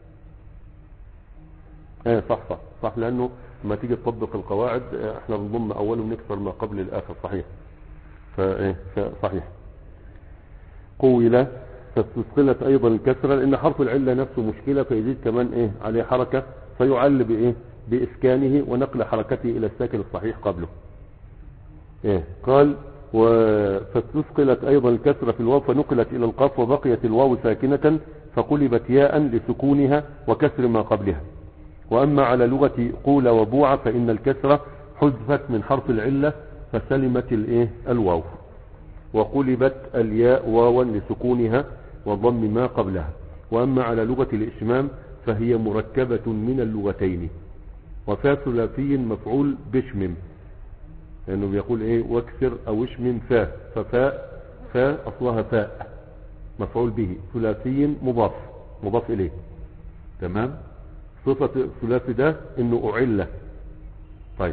ايه صح صح صح، لأنه ما تيجي تطبق القواعد احنا بنضم أول ونكسر ما قبل الآخر. صحيح. فايه صحيح قويلة فاستثقلت أيضا الكسرة، لأن حرف العلة نفسه مشكلة، فيزيد كمان ايه عليه حركة فيعل بايه بإسكانه ونقل حركته إلى الساكن الصحيح قبله. ايه قال فاستثقلت أيضا الكسرة في الواو فنقلت إلى القاف وبقيت الواو ساكنة فقلبت ياء لسكونها وكسر ما قبلها. وأما على لغة قول وبوعة فإن الكسرة حذفت من حرف العلة فسلمت الايه الواو وقلبت الياء واوا لسكونها وضم ما قبلها. وأما على لغة الإشمام فهي مركبة من اللغتين. وفاء ثلاثي مفعول بشمم، لأنه يعني بيقول ايه واكسر او اشمم فاء، ففاء فاء أصلها فاء مفعول به، ثلاثي مضاف مضاف إليه. تمام. صفة الثلاثي ده انه أعلة. طيب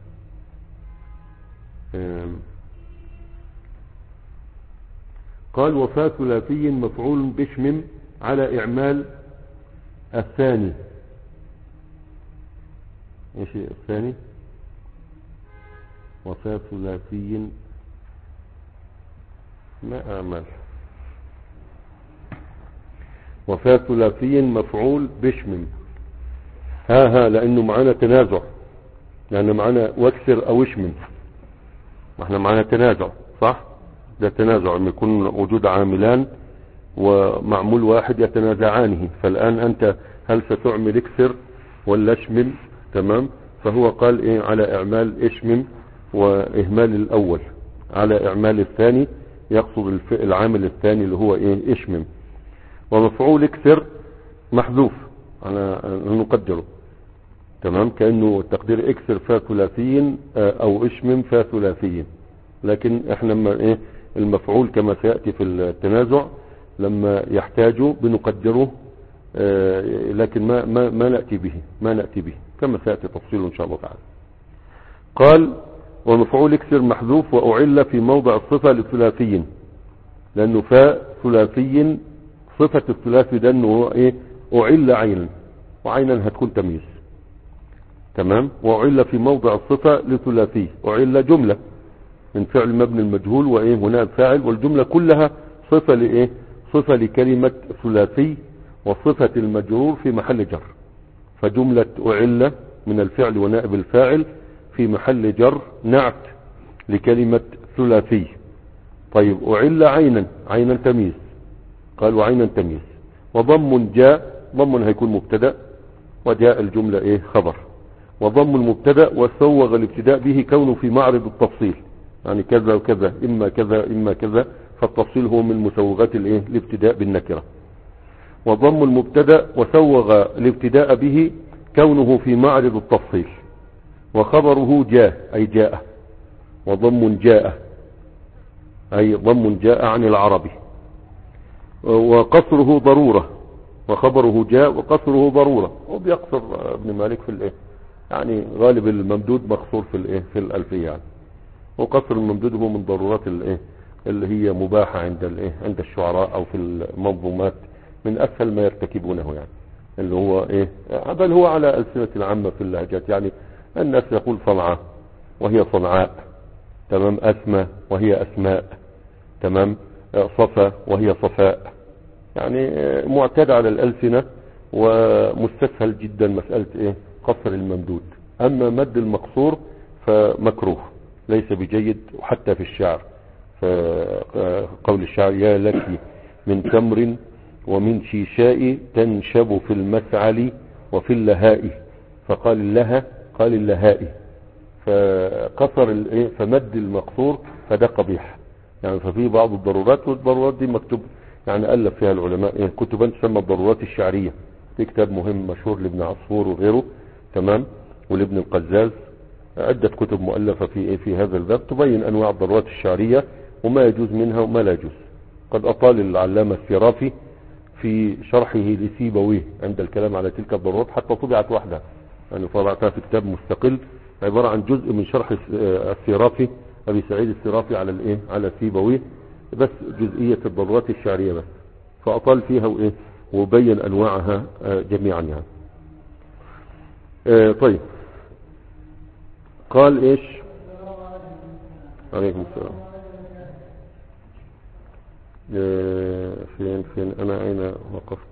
قال وفاء ثلاثي مفعول بشمم على إعمال الثاني. ايش الثاني؟ وفاء ثلاثي ما أعمل وفاء ثلاثي مفعول بشمم. ها ها لأنه معنا تنازع، لأنه معنا واكسر أو اشمم، احنا معنا تنازع صح. ده تنازع لما يكون وجود عاملان ومعمول واحد يتنازعانه، فالآن أنت هل ستعمل اكسر ولا اشمم؟ تمام. فهو قال ايه على إعمال اشمم وإهمال الأول على إعمال الثاني، يقصد العامل الثاني اللي هو ايه اشمم. ومفعول اكسر محذوف على نقدره. تمام. كأنه التقدير اكسر فا ثلاثي او اشمم فا ثلاثي، لكن احنا لما ايه المفعول كما سيأتي في التنازع لما يحتاجه بنقدره، اه لكن ما, ما, ما نأتي به ما نأتي به كما سيأتي تفصيله ان شاء الله تعالى. قال ومفعول اكسر محذوف وأعل في موضع الصفة للثلاثي، لأنه فاء ثلاثي صفة الثلاثي ده انه ايه أعل عينا، وعينا هتكون تمييز. تمام. وأعل في موضع الصفة لثلاثي، أعل جملة من فعل مبني المجهول وايه هنا الفاعل، والجملة كلها صفة لايه صفة لكلمة ثلاثي، وصفة المجرور في محل جر، فجملة أعل من الفعل ونائب الفاعل في محل جر نعت لكلمة ثلاثي. طيب أعل عينا، عينا تمييز، قال وعينا تمييز. وضم جاء، ضم هيكون مبتدأ وجاء الجملة ايه خبر. وضم المبتدأ وسوغ الابتداء به كونه في معرض التفصيل، يعني كذا وكذا اما كذا اما كذا، فالتفصيل هو من مسوغات الايه الابتداء بالنكرة. وضم المبتدأ وسوغ الابتداء به كونه في معرض التفصيل، وخبره جاء أي جاء، وضم جاء أي ضم جاء عن العربي، وقصره ضرورة، وخبره جاء وقصره ضرورة. وبيقصر ابن مالك في الايه يعني غالب الممدود مقصور في الايه في الألفية يعني. وقصر الممدود هو من ضرورات الايه اللي هي مباحة عند الايه عند الشعراء او في المنظومات، من اسهل ما يرتكبونه يعني، اللي هو ايه بل هو على ألسنة العامة في اللهجات يعني. الناس يقول صنعاء وهي صنعاء، تمام، أسمى وهي أسماء، تمام، صفا وهي صفاء، يعني معتاد على الألسنة ومستسهل جدا مسألة ايه قصر الممدود. اما مد المقصور فمكروه ليس بجيد، وحتى في الشعر فقول الشعر يا لك من تمر ومن شيشاء تنشب في المسعل وفي اللهاء، فقال اللها قال اللهاء، فقصر الايه فمد المقصور فده قبيح يعني. ففي بعض الضرورات، والضرورات دي مكتوب يعني ألف فيها العلماء يعني كتبا تسمى الضرورات الشعرية، في كتاب مهم مشهور لابن عصفور وغيره، تمام، ولابن القزاز، عدة كتب مؤلفة في ايه في هذا الباب تبين انواع الضرورات الشعرية وما يجوز منها وما لا يجوز. قد اطال العلامة السرافي في شرحه لسيبويه عند الكلام على تلك الضرورات حتى طبعت وحدها يعني، طبعتها في كتاب مستقل عبارة عن جزء من شرح السرافي ابي سعيد السرافي على الايه على سيبويه، بس جزئية الضرورات الشعرية بس، فاطال فيها وايه وبين انواعها جميعا يعني. اه طيب قال ايش عليكم السلام. اه فين فين انا اين وقفت؟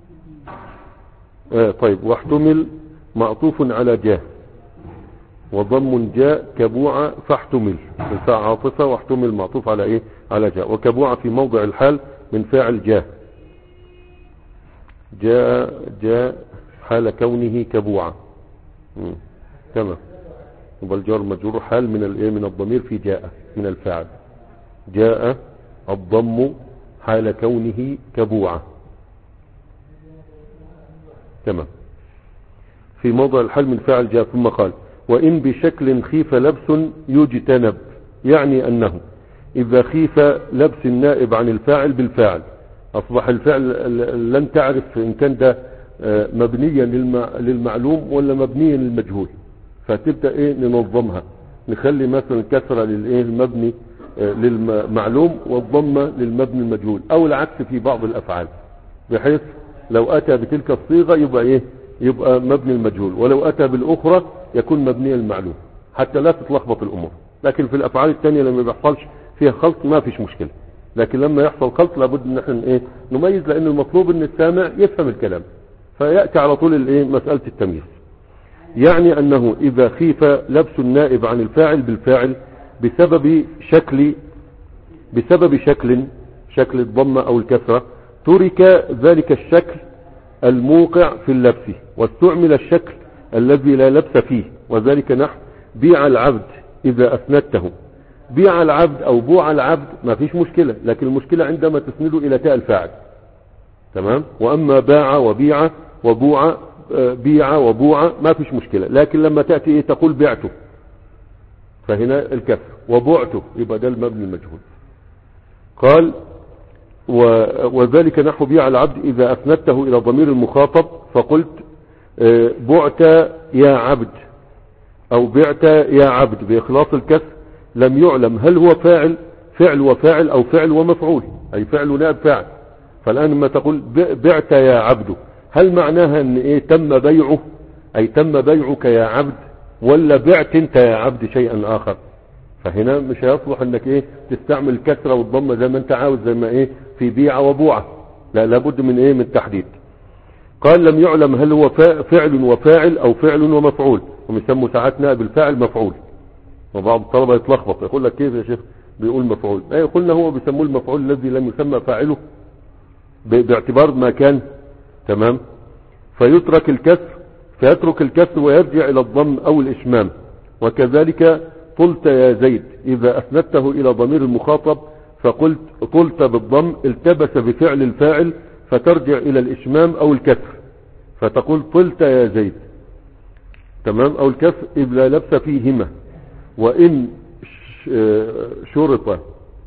اه طيب واحتمل معطوف على جاء، وضم جاء كبوعة فاحتمل الفاء عاطفة، واحتمل معطوف على ايه على جاء، وكبوعة في موضع الحال من فاعل جاء، جاء جاء حال كونه كبوعة، تمام، والجار مجرور حال من الايه من الضمير في جاء من الفاعل، جاء الضم حال كونه كبوعة، تمام، في موضع الحال من فاعل جاء. ثم قال وإن بشكل خيف لبس يجتنب، يعني أنه إذا خيف لبس النائب عن الفاعل بالفاعل، أصبح الفعل لن تعرف إن كان ده مبنيا للمعلوم ولا مبنيا للمجهول، فتبدأ إيه ننظمها، نخلي مثلا كسرة للإيه المبني للمعلوم والضمة للمبني المجهول، أو العكس في بعض الأفعال، بحيث لو أتى بتلك الصيغة يبقى إيه يبقى مبني المجهول، ولو أتى بالأخرى يكون مبني المعلوم، حتى لا تتلخبط الأمور. لكن في الأفعال الثانية لما بيحصلش فيها خلط ما فيش مشكلة، لكن لما يحصل خلط لابد ان احنا ايه نميز، لأن المطلوب ان السامع يفهم الكلام، فيأتي على طول الايه مسألة التمييز. يعني أنه إذا خيف لبس النائب عن الفاعل بالفاعل بسبب شكل بسبب شكل شكل الضمة أو الكسرة، ترك ذلك الشكل الموقع في اللبس، واستعمل الشكل الذي لا لبس فيه، وذلك نحو بيع العبد إذا أسندته. بيع العبد أو بوع العبد ما فيش مشكلة، لكن المشكلة عندما تسنده إلى تاء الفاعل، تمام. وأما باع وبيع وبوع بيع وبوع ما فيش مشكلة، لكن لما تأتي إيه تقول بعته، فهنا الكسر، وبعته يبقى ده المبني المجهول. قال وذلك نحو بيع العبد إذا أسندته إلى ضمير المخاطب فقلت بعت يا عبد أو بعت يا عبد بإخلاص الكسر، لم يعلم هل هو فاعل فعل وفاعل أو فعل ومفعول، أي فعل نائب فاعل. فالآن لما تقول بعت يا عبد، هل معناها ان ايه تم بيعه اي تم بيعك يا عبد، ولا بعت انت يا عبد شيئا اخر؟ فهنا مش هيصلح انك ايه تستعمل الكسرة والضمة زي ما انت عاوز، زي ما ايه في بيع وبوعة، لا لابد من ايه من تحديد. قال لم يعلم هل هو فعل وفاعل او فعل ومفعول، هم يسموا ساعات نائب الفاعل مفعول، وبعض الطلبة يتلخبط يقول لك كيف يا شيخ بيقول مفعول؟ ايه قلنا هو بيسموه المفعول الذي لم يسمى فاعله باعتبار ما كان، تمام. فيترك الكسر فيترك الكسر ويرجع الى الضم او الاشمام. وكذلك قلت يا زيد إذا أسندته إلى ضمير المخاطب فقلت قلت بالضم التبس بفعل الفاعل فترجع إلى الإشمام أو الكسر، فتقول قلت يا زيد، تمام، او الكف لا لبس فيهما. وان شرط،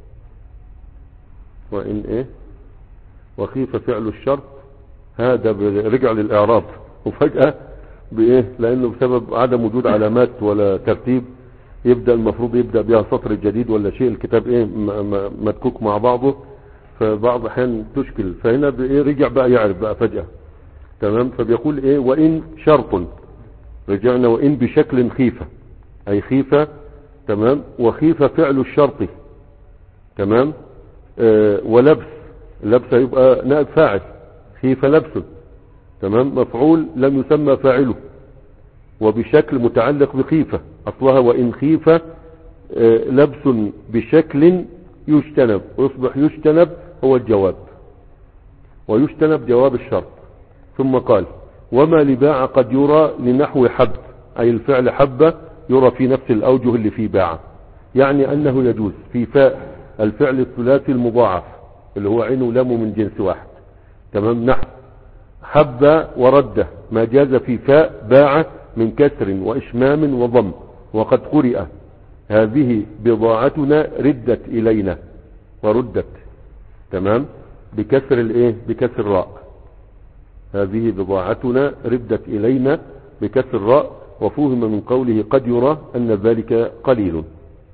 وان ايه وخيف فعل الشرط، هذا رجع للاعراب وفجأة بايه، لانه بسبب عدم وجود علامات ولا ترتيب يبدأ المفروض يبدأ بها سطر جديد ولا شيء، الكتاب ايه مدكوك مع بعضه، فبعض احيان تشكل، فهنا بايه رجع بقى يعرف بقى فجأة. تمام، فبيقول ايه وان شرط، رجعنا وان بشكل خيفة، اي خيفة. تمام، وخيفة فعل الشرط. تمام، آه ولبس، لبس يبقى نائب فاعل، خيفة لبسه. تمام، مفعول لم يسمى فاعله، وبشكل متعلق بخيفة، اصلها وان خيفة آه لبس بشكل يجتنب، ويصبح يجتنب هو الجواب، ويجتنب جواب الشرط. ثم قال وما لباع قد يرى لنحو حب، اي الفعل حب يرى في نفس الاوجه اللي فيه باع، يعني انه يجوز في فاء الفعل الثلاثي المضاعف اللي هو عين ولام من جنس واحد. تمام، نحو حب ورد، ما جاز في فاء باع من كسر واشمام وضم، وقد قرئ هذه بضاعتنا ردت الينا وردت. تمام، بكسر الايه بكسر الراء، هذه بضاعتنا ردت الينا بكسر الراء، وفهم من قوله قد يرى ان ذلك قليل،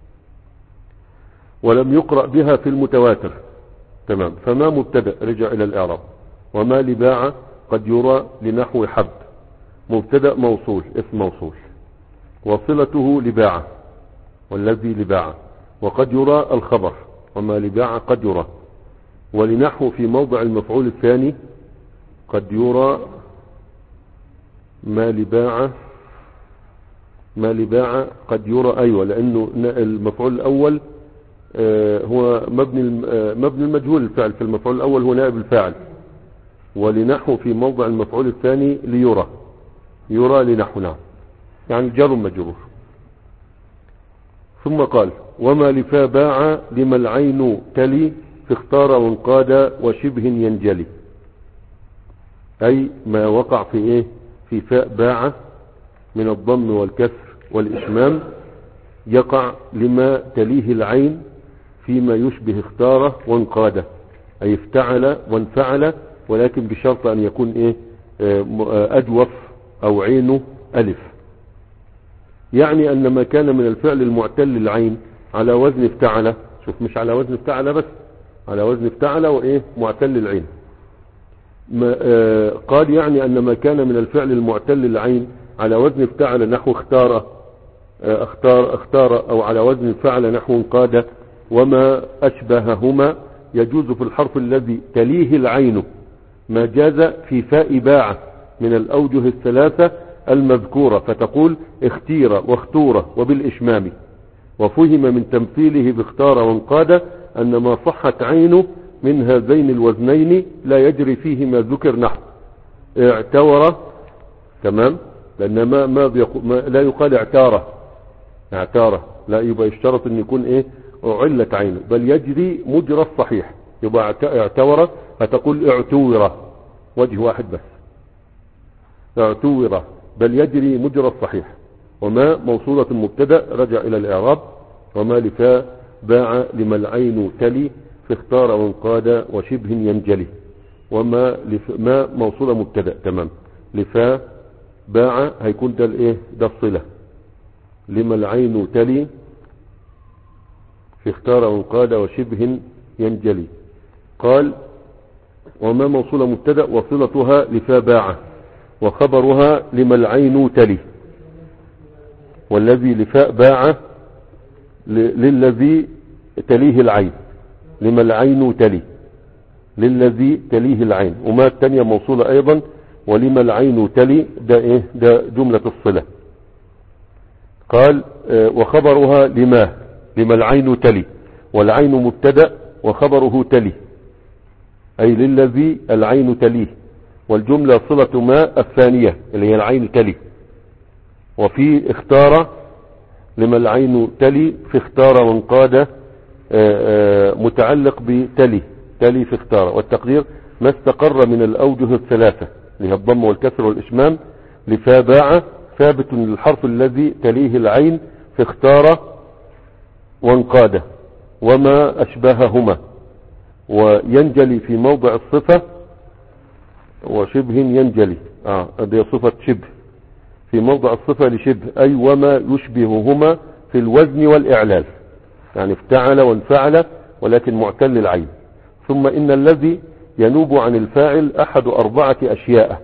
ولم يقرأ بها في المتواتر. تمام، فما مبتدأ رجع الى الاعراب، وما لباع قد يرى لنحو حب، مبتدأ موصول اسم موصول، وصلته لباع والذي لباع، وقد يرى الخبر، وما لباع قد يرى. ولنحو في موضع المفعول الثاني قد يرى ما لباع، ما لباع قد يرى، ايوه، لانه المفعول الاول آه هو مبني آه مبني المجهول، الفعل في المفعول الاول هو نائب الفاعل. ولنحو في موضع المفعول الثاني ليرى، يرى لنحو، نعم، يعني جر مجرور. ثم قال وما لفا باع لما العين تلي في اختار وانقاد وشبه ينجلي، اي ما وقع في ايه في فاء باع من الضم والكسر والاشمام يقع لما تليه العين فيما يشبه اختار وانقاد، اي افتعل وانفعل، ولكن بشرط ان يكون ايه اجوف او عينه الف. يعني ان ما كان من الفعل المعتل العين على وزن افتعل، شوف مش على وزن افتعل بس، على وزن افتعل وايه معتل العين. ما آه قال يعني ان ما كان من الفعل المعتل العين على وزن افتعل نحو اختار آه اختار اختار، او على وزن فعل نحو انقاد، وما اشبههما يجوز في الحرف الذي تليه العين ما جاز في فاء باع من الاوجه الثلاثة المذكورة، فتقول اختير واختور وبالاشمام. وفهم من تمثيله باختار وانقاد ان ما صحت عينه من هذين الوزنين لا يجري فيه ما ذكر نحو اعتور. تمام، لان ما, ما, ما لا يقال اعتاره اعتاره، لا، يبقى يشترط ان يكون ايه علت عينه، بل يجري مجرى الصحيح، يبقى اعتور فتقول اعتور، وجه واحد بس، اعتور، بل يجري مجرى الصحيح. وما موصولة مبتدأ رجع الى الاعراب، وما لفاء باع لما العين تلي في اختار وانقاد وشبه ينجلي. وما لف... ما موصولة مبتدأ. تمام، لفاء باع هيكون ده الايه ده الصلة، لما العين تلي في اختار وانقاد وشبه ينجلي. قال وما موصولة مبتدأ وصلتها لفاء باع، وخبرها لما العين تلي، والذي لفاء باع للذي تليه العين، لما العين تلي للذي تليه العين. وما الثانية موصولة ايضا، ولما العين تلي ده ايه ده جملة الصلة. قال اه وخبرها لما لما العين تلي، والعين مبتدأ وخبره تلي، اي للذي العين تليه، والجملة صلة ما الثانية اللي هي العين تلي. وفي اختار لما العين تلي في اختار وانقاد اه اه متعلق بتلي، تلي في اختار، والتقدير ما استقر من الاوجه الثلاثة اللي هي الضم والكسر والاشمام لفا باع ثابت للحرف الذي تليه العين في اختار وانقاد وما أشبههما، وينجلي في موضع الصفة وشبه ينجلي اه دي صفة شبه في موضع الصفة لشبه، أي وما يشبههما في الوزن والإعلال، يعني افتعل وانفعل ولكن معتل العين. ثم إن الذي ينوب عن الفاعل أحد أربعة أشياء: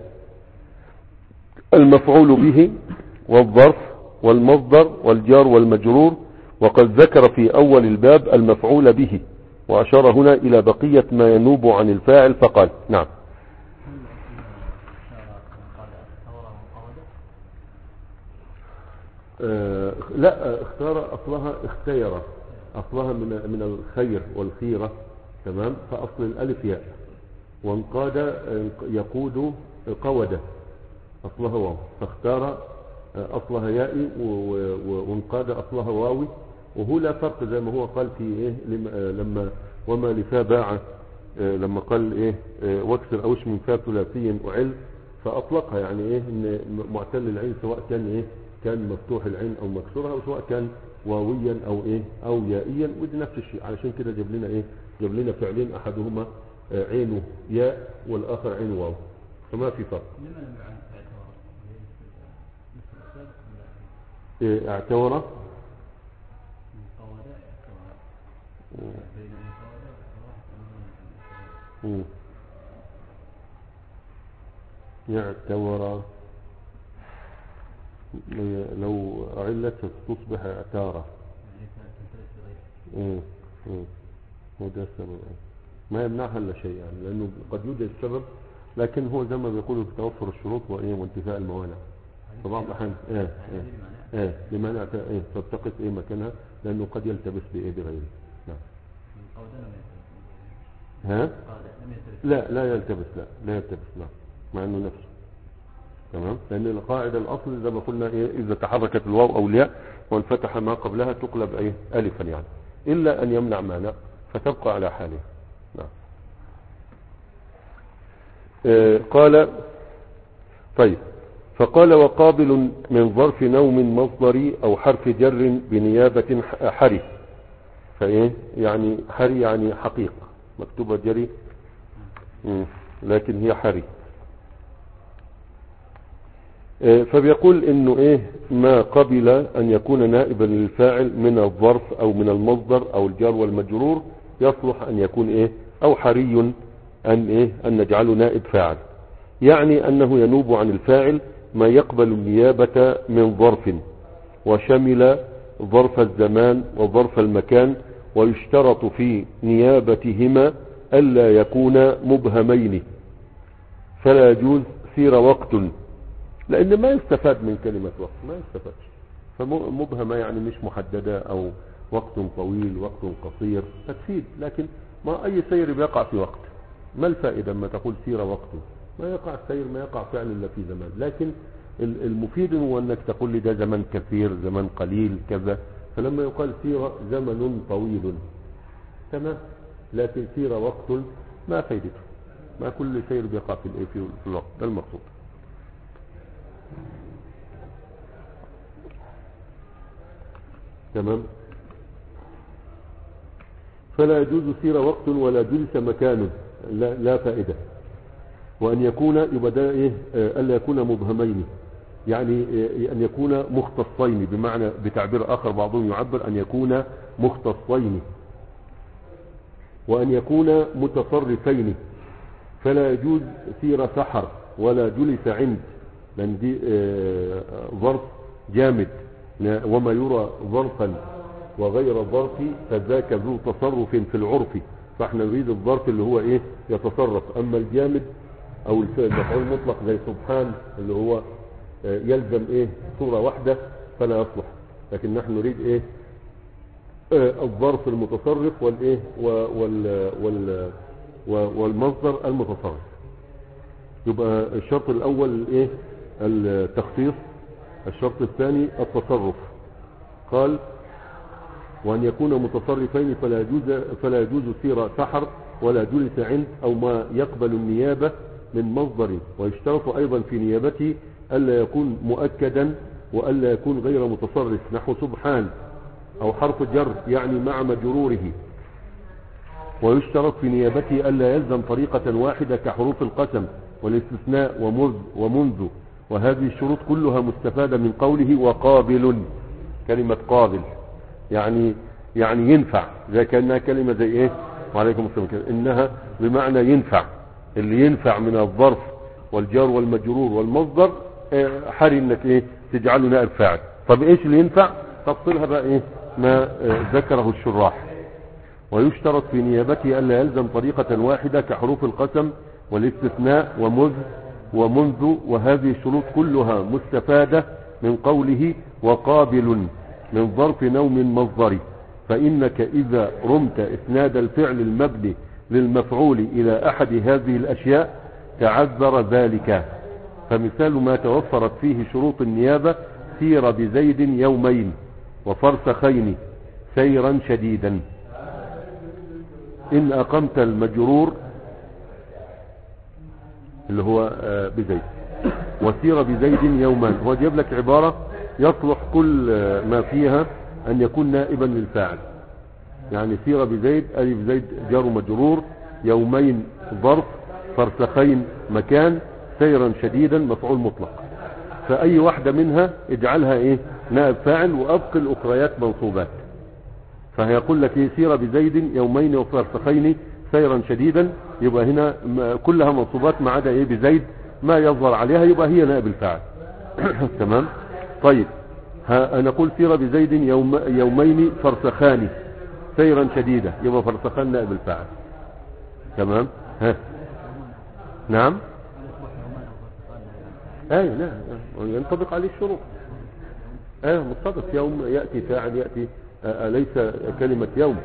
المفعول به والظرف والمصدر والجار والمجرور. وقد ذكر في أول الباب المفعول به، وأشار هنا إلى بقية ما ينوب عن الفاعل فقال: نعم. آه لا، اختار أصلها اختير، أصلها من من الخير والخيرة، تمام. فأصل الألف ياء، وانقاد يقود قود، أصلها واو، فاختار أصلها يائي، وانقاد أصلها واوي. وهو لا فرق زي ما هو قال في إيه لما وما لفا باع، لما قال إيه واكسر أوش من فا ثلاثي أعل، فأطلقها يعني إيه إن معتل العين سواء كان إيه كان مفتوح العين أو مكسورها، أو سواء كان واويا أو إيه أو يائيا، ودي نفس الشيء. علشان كده جاب لنا إيه جاب لنا فعلين أحدهما عينه ياء والآخر عينه واو، فما في فرق. إيه اعتبر يعتبر لو علت تصبح اعتارة. وده السبب ما يمنعها الا شيء يعني، لانه قد يوجد السبب، لكن هو زي ما بيقولوا في توفر الشروط وايه وانتفاء الموانع. فبعض الاحيان ايه ايه ايه لمانع ايه تلتقط ايه مكانها، لانه قد يلتبس بايه بغيره. نعم. ها لا لا يلتبس، لا لا يلتبس، نعم، مع انه نفسه تمام. لان القاعده الاصل زي ما قلنا ايه اذا تحركت الواو او الياء وانفتح ما قبلها تقلب ايه الفا يعني، الا ان يمنع مانع فتبقى على حالها. نعم. آه قال طيب، فقال: وقابل من ظرف نوم مصدري او حرف جر بنيابة حري. فايه يعني حري يعني حقيق، مكتوبة جري لكن هي حري. فبيقول انه ايه ما قبل ان يكون نائبا للفاعل من الظرف او من المصدر او الجار والمجرور يصلح ان يكون ايه او حري ان ايه ان نجعله نائب فاعل، يعني انه ينوب عن الفاعل ما يقبل النيابة من ظرف، وشمل ظرف الزمان وظرف المكان، ويشترط في نيابتهما ألا يكون مبهمين، فلا يجوز سير وقت، لأن ما يستفاد من كلمة وقت، ما يستفادش. فمبهمة يعني مش محددة، أو وقت طويل وقت قصير تفيد، لكن ما أي سير بيقع في وقت، ما الفائدة ما تقول سير وقت؟ ما يقع السير ما يقع فعل إلا في زمان، لكن المفيد هو أنك تقول لي ده زمن كثير زمن قليل كذا. فلما يقال سير زمن طويل تمام، لكن سير وقت ما فائدته، ما كل سير بيقع في في الوقت، ده المقصود. تمام. فلا يجوز سير وقت ولا جلس مكان، لا, لا فائدة. وأن يكون يبدأ إيه ألا يكون مبهمين، يعني أن يكون مختصين، بمعنى بتعبير آخر بعضهم يعبر أن يكون مختصين. وأن يكون متصرفين، فلا يجوز سير سحر ولا جلس عند، لأن دي ظرف جامد، وما يرى ظرفا وغير ظرف فذاك ذو تصرف في العرف، فاحنا نريد الظرف اللي هو ايه يتصرف. اما الجامد او المفعول المطلق زي سبحان اللي هو يلزم ايه صورة واحدة فلا يصلح، لكن نحن نريد ايه الظرف المتصرف والايه وال وال والمصدر المتصرف. يبقى الشرط الاول ايه التخصيص، الشرط الثاني التصرف. قال: وأن يكون متصرفين فلا يجوز فلا يجوز سير سحر ولا جلس عند، أو ما يقبل النيابة من مصدر. ويشترط أيضا في نيابته ألا يكون مؤكدا وألا يكون غير متصرف، نحو سبحان، أو حرف جر يعني مع مجروره. ويشترط في نيابته ألا يلزم طريقة واحدة كحروف القسم والاستثناء ومذ ومنذ، وهذه الشروط كلها مستفادة من قوله وقابل. كلمة قابل يعني يعني ينفع، زي كأنها كلمة زي ايه، وعليكم السلام كده، انها بمعنى ينفع، اللي ينفع من الظرف والجار والمجرور والمصدر حري انك ايه تجعله نائب فاعل. طب ايش اللي ينفع؟ تفصيلها بقى ايه ما ذكره الشراح. ويشترط في نيابته ألا يلزم طريقة واحدة كحروف القسم والاستثناء ومذ ومنذ، وهذه الشروط كلها مستفادة من قوله وقابل من ظرف نوم مصدري، فإنك إذا رمت إسناد الفعل المبني للمفعول إلى أحد هذه الأشياء تعذر ذلك. فمثال ما توفرت فيه شروط النيابة: سير بزيد يومين وفرسخين سيرا شديدا. إن أقمت المجرور اللي هو بزيد، وسير بزيد يوما، هو جاب لك عبارة يصلح كل ما فيها أن يكون نائبا للفاعل. يعني سير بزيد ألف زيد جار مجرور، يومين ظرف، فرسخين مكان، سيرا شديدا مفعول مطلق. فأي واحدة منها اجعلها إيه نائب فاعل، وأبقي الأخريات منصوبات. فهيقول لك إيه سير بزيد يومين وفرسخين سيرا شديدا، يبقى هنا كلها منصوبات ما عدا إيه بزيد ما يظهر عليها، يبقى هي نائب الفاعل. تمام. طيب نقول سير بزيد يوم يومين فرسخان سيرا شديدا، يبقى فرسخان نائب الفاعل. تمام. ها نعم اي لا ينطبق عليه الشروط. اه مطابق، يوم يأتي فاعل يأتي آه ليس كلمة يوم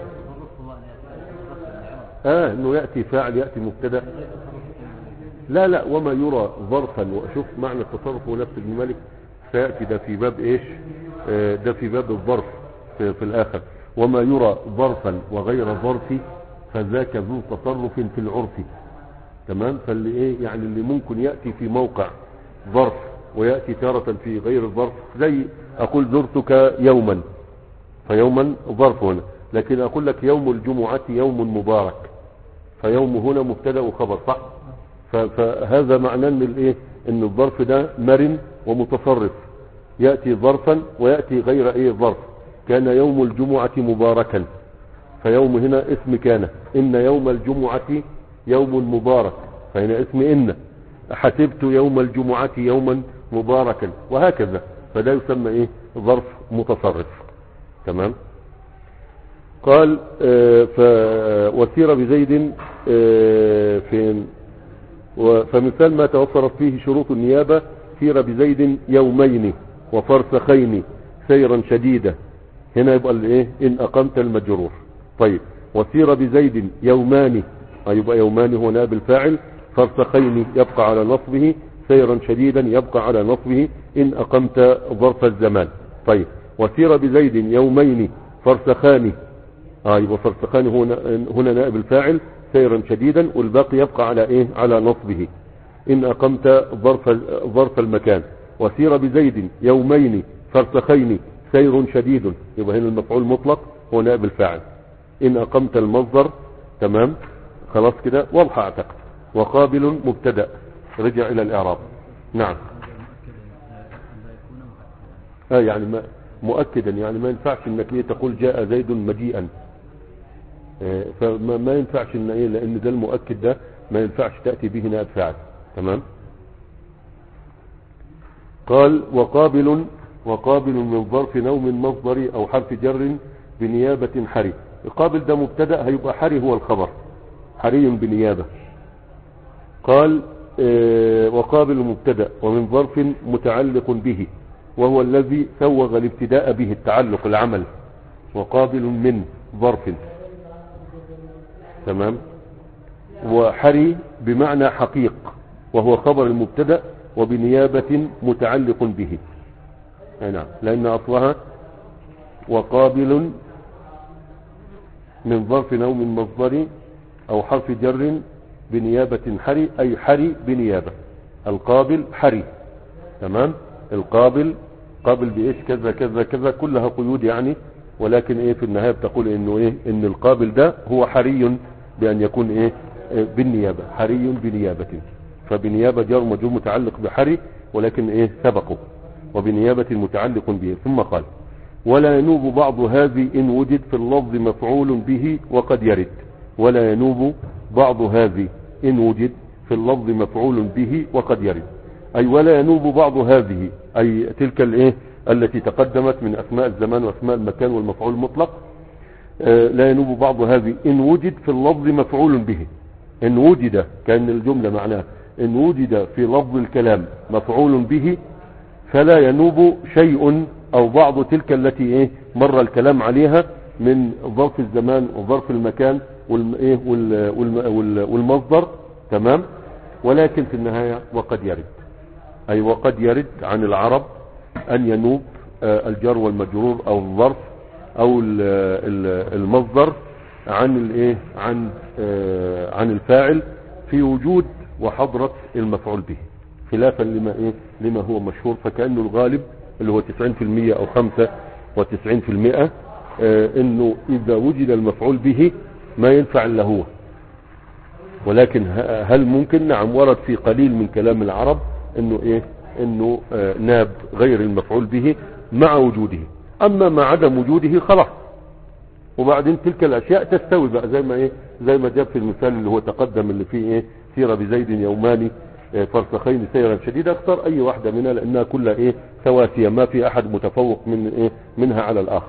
اه انه يأتي فاعل يأتي مبتدا. لا لا وما يرى ظرفا، وشوف معنى التصرف ونفس ابن مالك سيأتي ده في باب ايش آه ده في باب الظرف في, في الاخر. وما يرى ظرفا وغير ظرف فذاك ذو تصرف في العرف. تمام. فاللي ايه يعني اللي ممكن يأتي في موقع ظرف ويأتي تارة في غير الظرف، زي اقول زرتك يوما، فيوما ظرف هنا، لكن اقول لك يوم الجمعة يوم مبارك، فيوم هنا مبتدا وخبر، صح؟ فهذا معناه ان الايه ان الظرف ده مرن ومتصرف، يأتي ظرفا ويأتي غير ايه ظرف. كان يوم الجمعة مباركا، فيوم هنا اسم كان، ان يوم الجمعة يوم مبارك، فهنا اسم ان. حسبت يوم الجمعة يوما مباركا، وهكذا. فده يسمى ايه ظرف متصرف. تمام. قال آه ف وسير بزيد آه فين فمثال ما توفرت فيه شروط النيابة: سير بزيد يومين وفرسخين سيرا شديدا. هنا يبقى الايه ان اقمت المجرور. طيب وسير بزيد يومان، يبقى يومان هو نائب الفاعل، فرسخين يبقى على نصبه، سيرا شديدا يبقى على نصبه ان اقمت ظرف الزمان. طيب وسير بزيد يومين فرسخان، اه يبقى فرسخان هنا هنا نائب الفاعل، سيرا شديدا، والباقي يبقى على ايه على نصبه ان اقمت ظرف ظرف المكان. وسير بزيد يومين فرسخين سير شديد، يبقى هنا المفعول مطلق هو نائب الفاعل، ان اقمت المصدر. تمام. خلاص كده واضحه اعتقد. وقابل مبتدا، رجع الى الاعراب. نعم. اه يعني ما مؤكدا، يعني ما ينفعش انك ايه تقول جاء زيد مجيئا، اه فما ما ينفعش ان ايه لان ده المؤكد ده ما ينفعش تأتي به نائب فاعل. تمام. قال وقابل وقابل من ظرف نوم مصدري او حرف جر بنيابة حري. قابل ده مبتدا، هيبقى حري هو الخبر، حري بنيابة. قال اه وقابل مبتدا ومن ظرف متعلق به، وهو الذي سوغ الابتداء به، التعلق العمل. وقابل من ظرف. تمام. وحري بمعنى حقيق، وهو خبر المبتدا وبنيابة متعلق به. نعم، لأن أصلها وقابل من ظرف نوم مصدري أو حرف جر بنيابة حري، أي حري بنيابة. القابل حري تمام. القابل قابل بايش كذا كذا كذا، كلها قيود يعني، ولكن ايه في النهاية بتقول انه ايه ان القابل ده هو حري بان يكون ايه بالنيابة، حري بنيابة. فبنيابة جار مجرور متعلق بحري، ولكن ايه سبقه، وبنيابة متعلق به. ثم قال ولا ينوب بعض هذه ان وجد في اللفظ مفعول به وقد يرد. ولا ينوب بعض هذه ان وجد في اللفظ مفعول به وقد يرد، اي ولا ينوب بعض هذه، اي تلك الايه التي تقدمت من اسماء الزمان واسماء المكان والمفعول المطلق. آه لا ينوب بعض هذه ان وجد في اللفظ مفعول به. ان وجد كأن الجملة معناها ان وجد في لفظ الكلام مفعول به فلا ينوب شيء او بعض تلك التي ايه مر الكلام عليها من ظرف الزمان وظرف المكان والمصدر. تمام. ولكن في النهاية وقد يرد، اي وقد يرد عن العرب ان ينوب الجر والمجرور او الظرف او المصدر عن الايه عن عن الفاعل في وجود وحضرة المفعول به، خلافا لما ايه لما هو مشهور. فكأنه الغالب اللي هو تسعين في المية او خمسة وتسعين في المية انه اذا وجد المفعول به ما ينفع الا هو. ولكن هل ممكن؟ نعم، ورد في قليل من كلام العرب انه ايه انه ناب غير المفعول به مع وجوده. اما مع عدم وجوده خلاص، وبعدين تلك الاشياء تستوي بقى زي ما ايه زي ما جاب في المثال اللي هو تقدم اللي فيه ايه سير بزيد يومان فرسخين سيرا شديدا. اختار اي واحدة منها لانها كلها ايه سواسية، ما في احد متفوق من ايه منها على الاخر.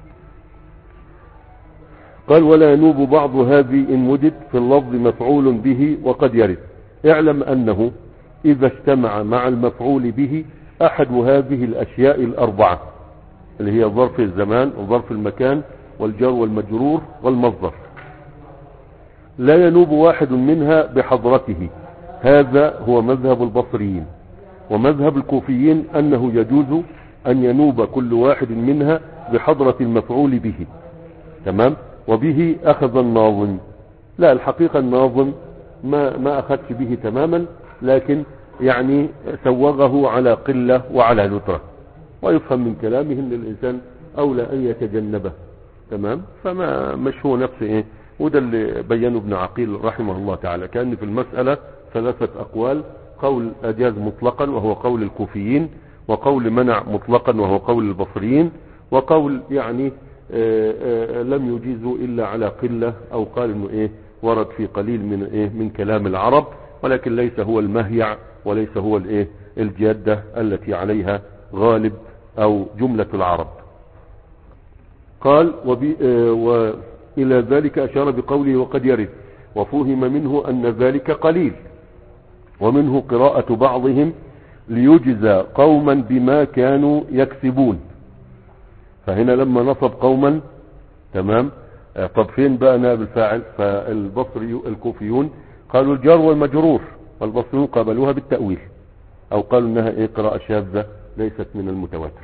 قال ولا ينوب بعض هذه ان وجد في اللفظ مفعول به وقد يرد. اعلم انه اذا اجتمع مع المفعول به احد هذه الاشياء الاربعة اللي هي ظرف الزمان وظرف المكان والجار والمجرور والمصدر، لا ينوب واحد منها بحضرته. هذا هو مذهب البصريين. ومذهب الكوفيين انه يجوز ان ينوب كل واحد منها بحضرة المفعول به. تمام. وبه اخذ الناظم. لا، الحقيقة الناظم ما ما اخذش به تماما، لكن يعني سوغه على قلة وعلى ندرة، ويفهم من كلامه ان الانسان اولى ان يتجنبه. تمام. فما مش هو نفسه ايه، وده اللي بينه ابن عقيل رحمه الله تعالى. كأن في المسألة ثلاثة اقوال: قول اجاز مطلقا وهو قول الكوفيين، وقول منع مطلقا وهو قول البصريين، وقول يعني آآ آآ لم يجيزوا الا على قلة، او قال انه ايه ورد في قليل من ايه من كلام العرب، ولكن ليس هو المهيع وليس هو الايه الجادة التي عليها غالب او جملة العرب. قال وبي وإلى ذلك أشار بقوله وقد يرد، وفهم منه أن ذلك قليل. ومنه قراءة بعضهم ليجزى قوما بما كانوا يكسبون. فهنا لما نصب قوما، تمام، طب فين بقى نائب الفاعل؟ فالبصري الكوفيون قالوا الجار والمجرور، والبصريون قابلوها بالتأويل، أو قالوا انها ايه قراءة شاذة ليست من المتواتر.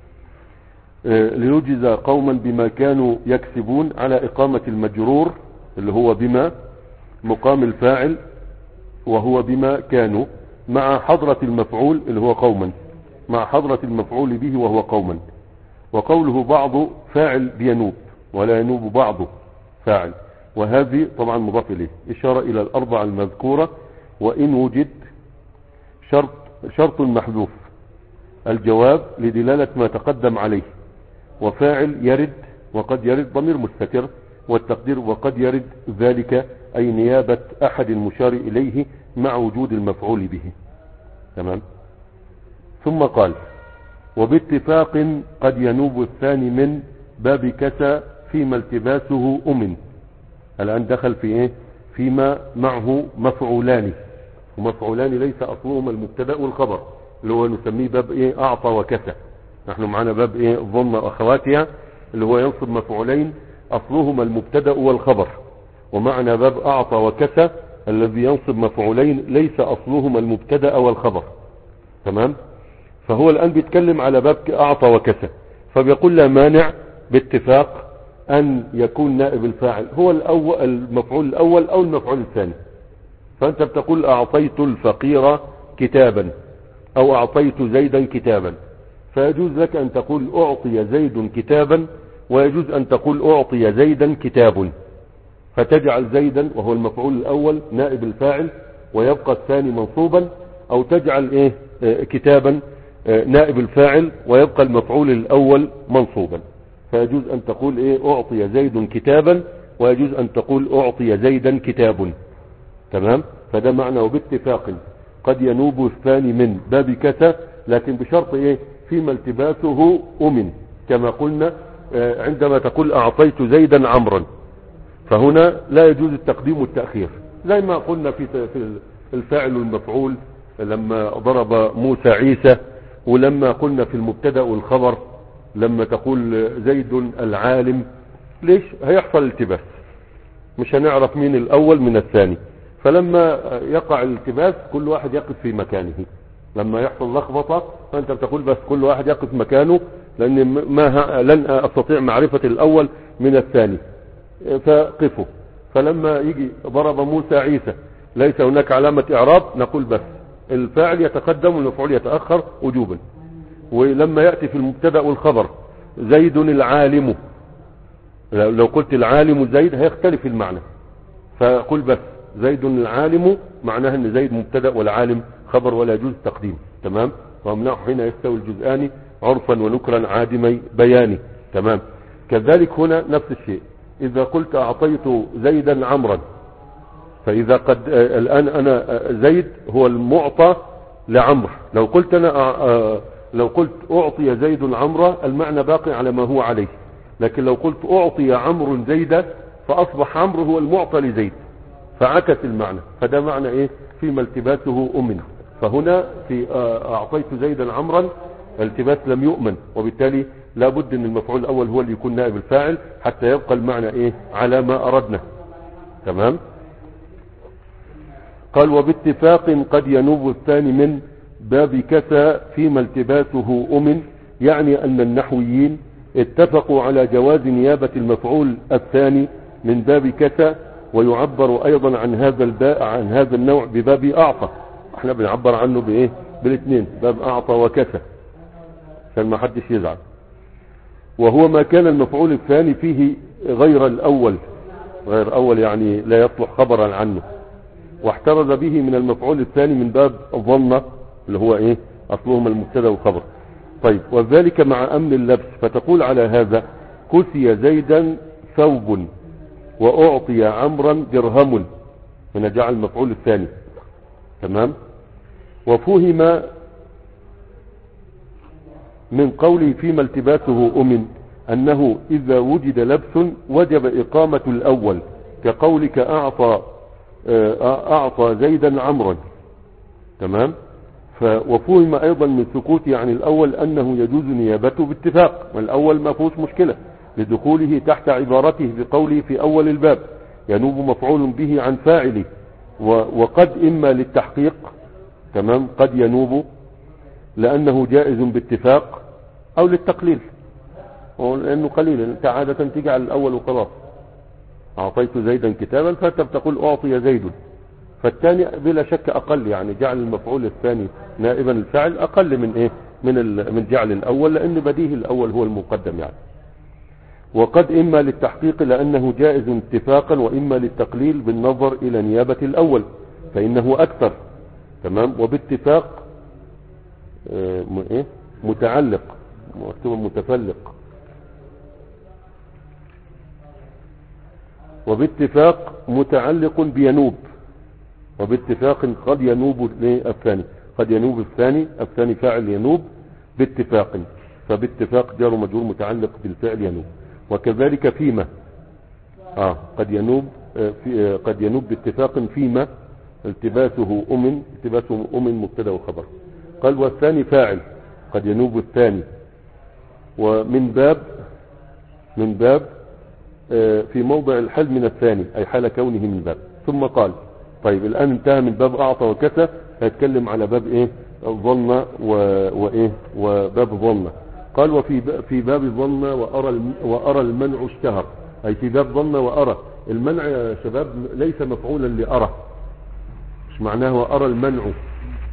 ليجزى قوما بما كانوا يكسبون على إقامة المجرور اللي هو بما مقام الفاعل، وهو بما كانوا، مع حضرة المفعول اللي هو قوما، مع حضرة المفعول به وهو قوما. وقوله بعض فاعل بينوب ولا ينوب بعض فاعل، وهذه طبعا مضاف إليه، إشارة إلى الأربع المذكورة. وإن وجد شرط شرط محذوف، الجواب لدلالة ما تقدم عليه. وفاعل يرد وقد يرد ضمير مستتر، والتقدير وقد يرد ذلك أي نيابة أحد المشار إليه مع وجود المفعول به. تمام. ثم قال وباتفاق قد ينوب الثاني من باب كسى فيما التباسه أمن. الآن دخل في إيه فيما معه مفعولان، ومفعولان ليس أصلهما المبتدأ والخبر، اللي هو نسميه باب إيه أعطى وكسى. نحن معنا باب إيه ظن وأخواتها اللي هو ينصب مفعولين أصلهما المبتدأ والخبر، ومعنا باب أعطى وكسى الذي ينصب مفعولين ليس أصلهما المبتدأ والخبر. تمام. فهو الآن بيتكلم على باب أعطى وكسى، فبيقول لا مانع باتفاق أن يكون نائب الفاعل هو الأول المفعول الأول أو المفعول الثاني. فأنت بتقول أعطيت الفقير كتابا، او اعطيت زيدا كتابا، فيجوز لك ان تقول اعطي زيد كتابا، ويجوز ان تقول اعطي زيدا كتاب، فتجعل زيدا وهو المفعول الاول نائب الفاعل ويبقى الثاني منصوبا، او تجعل ايه اه كتابا اه نائب الفاعل ويبقى المفعول الاول منصوبا. فيجوز ان تقول ايه اعطي زيد كتابا، ويجوز ان تقول اعطي زيدا كتاب. تمام. فده معنى وباتفاق قد ينوب الثاني من باب كسى، لكن بشرط ايه فيما التباسه امن، كما قلنا اه عندما تقول اعطيت زيدا عمرا، فهنا لا يجوز التقديم والتأخير، زي ما قلنا في الفاعل والمفعول لما ضرب موسى عيسى، ولما قلنا في المبتدأ والخبر لما تقول زيد العالم. ليش؟ هيحصل التباس، مش هنعرف مين الاول من الثاني، فلما يقع الالتباس كل واحد يقف في مكانه. لما يحصل لخبطة فانت بتقول بس كل واحد يقف مكانه، لان ما لن استطيع معرفة الاول من الثاني، فقفوا. فلما يجي ضرب موسى عيسى ليس هناك علامة اعراب، نقول بس الفاعل يتقدم والمفعول يتأخر وجوبا. ولما يأتي في المبتدأ والخبر زيد العالم، لو قلت العالم زيد هيختلف المعنى، فقل بس زيد العالم معناها ان زيد مبتدأ والعالم خبر، ولا يجوز تقديم. تمام. وامنعه حين يستوي الجزآن عرفا ونكرا عادمي بياني. تمام. كذلك هنا نفس الشيء، اذا قلت اعطيت زيدا عمرا، فاذا قد الان انا زيد هو المعطى لعمر، لو قلت انا لو قلت اعطي زيد عمرا المعنى باقي على ما هو عليه، لكن لو قلت اعطي عمرو زيدا فاصبح عمرو هو المعطى لزيد، فعكس المعنى. فده معنى ايه فيما التباسه امن. فهنا في اعطيت زيدا عمرا التباس لم يؤمن، وبالتالي لابد ان المفعول الاول هو اللي يكون نائب الفاعل حتى يبقى المعنى ايه على ما اردنا. تمام. قال وباتفاق قد ينوب الثاني من باب كسى فيما التباسه امن، يعني ان النحويين اتفقوا على جواز نيابة المفعول الثاني من باب كسى، ويعبر ايضا عن هذا الباء عن هذا النوع بباب اعطى. احنا بنعبر عنه بايه بالاثنين، باب اعطى وكسى، عشان ما حدش يزعل. وهو ما كان المفعول الثاني فيه غير الاول، غير اول يعني لا يصلح خبرا عنه، واحترز به من المفعول الثاني من باب ظن اللي هو ايه اصلهما المبتدا والخبر. طيب وذلك مع امن اللبس، فتقول على هذا كسي زيدا ثوب واعطي عمرا درهم، هنا جعل المفعول الثاني. تمام. وفهم من قوله فيما التباسه امن انه اذا وجد لبس وجب اقامة الاول، كقولك اعطى اعطى زيدا عمرا. تمام. وفهم ايضا من سكوته عن الاول انه يجوز نيابته باتفاق، والاول ما فيهوش مشكلة لدخوله تحت عبارته بقوله في اول الباب ينوب مفعول به عن فاعله، وقد اما للتحقيق. تمام. قد ينوب لانه جائز باتفاق، او للتقليل لانه قليل، انت عادة تجعل الاول وخلاص. اعطيت زيدا كتابا فانت بتقول اعطي زيد، فالثاني بلا شك اقل، يعني جعل المفعول الثاني نائبا الفاعل اقل من ايه من من جعل الاول، لان بديه الاول هو المقدم يعني. وقد اما للتحقيق لانه جائز اتفاقا، واما للتقليل بالنظر الى نيابة الاول فانه اكثر. تمام. وباتفاق اه ايه متعلق مكتوب متفلق، وباتفاق متعلق بينوب، وباتفاق قد ينوب الثاني، قد ينوب الثاني الثاني فاعل ينوب باتفاق، فباتفاق جار مجرور متعلق بالفعل ينوب. وكذلك فيما اه قد ينوب آه في آه قد ينوب باتفاق فيما التباسه امن، التباسه امن مبتدا وخبر. قال والثاني فاعل قد ينوب الثاني، ومن باب من باب آه في موضع الحل من الثاني اي حال كونه من باب. ثم قال طيب الان انتهى من باب اعطى وكسى، هيتكلم على باب ايه ظن وايه وباب ظن. قال وفي في باب ظن وارى وارى المنع اشتهر، اي في باب ظن وارى. المنع يا شباب ليس مفعولا لارى، مش معناه وارى المنع،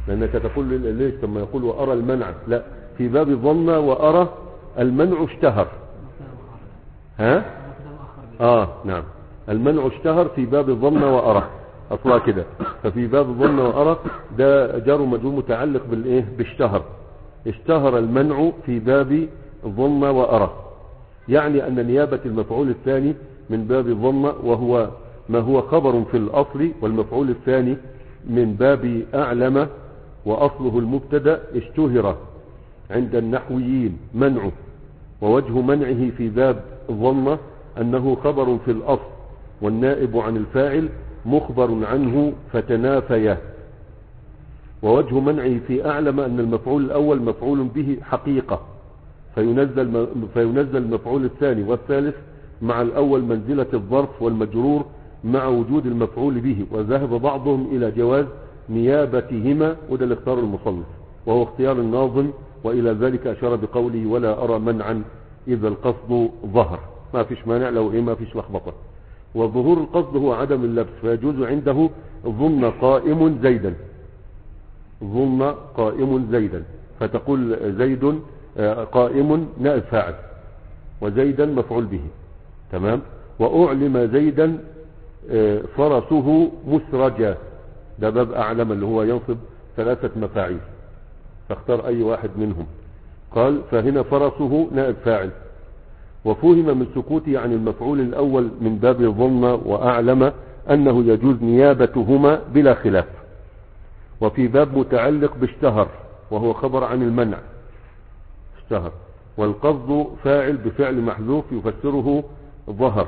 لأنك تقول ليش ثم يقول وأرى المنع، لا، في باب ظن وأرى المنع اشتهر. ها آه نعم، المنع اشتهر في باب ظن وأرى أصلا كده. ففي باب ظن وأرى ده جار مجرور متعلق بالإيه باشتهر. اشتهر المنع في باب ظن وأرى، يعني أن نيابة المفعول الثاني من باب ظن وهو ما هو خبر في الأصل، والمفعول الثاني من باب أعلم وأصله المبتدا اشتهر عند النحويين منعه. ووجه منعه في باب ظن أنه خبر في الأصل والنائب عن الفاعل مخبر عنه فتنافيا. ووجه منعه في أعلم أن المفعول الأول مفعول به حقيقة، فينزل, فينزل المفعول الثاني والثالث مع الأول منزلة الظرف والمجرور مع وجود المفعول به. وذهب بعضهم إلى جواز نيابتهما، وده اللي اختار المصنف وهو اختيار الناظم، وإلى ذلك أشار بقوله ولا أرى منعا إذا القصد ظهر. ما فيش مانع لو إيه ما فيش لخبطة. وظهور القصد هو عدم اللبس، فيجوز عنده ظن قائم زيدا، ظن قائم زيدا، فتقول زيد قائم نائب فاعل وزيدا مفعول به، تمام. وأعلم زيدا فرسه مسرجا، ده باب أعلم اللي هو ينصب ثلاثة مفاعيل، فاختار أي واحد منهم. قال فهنا فرسه نائب فاعل. وفهم من سكوته عن المفعول الأول من باب ظن وأعلم أنه يجوز نيابتهما بلا خلاف. وفي باب متعلق باشتهر وهو خبر عن المنع اشتهر، والقصد فاعل بفعل محذوف يفسره ظهر،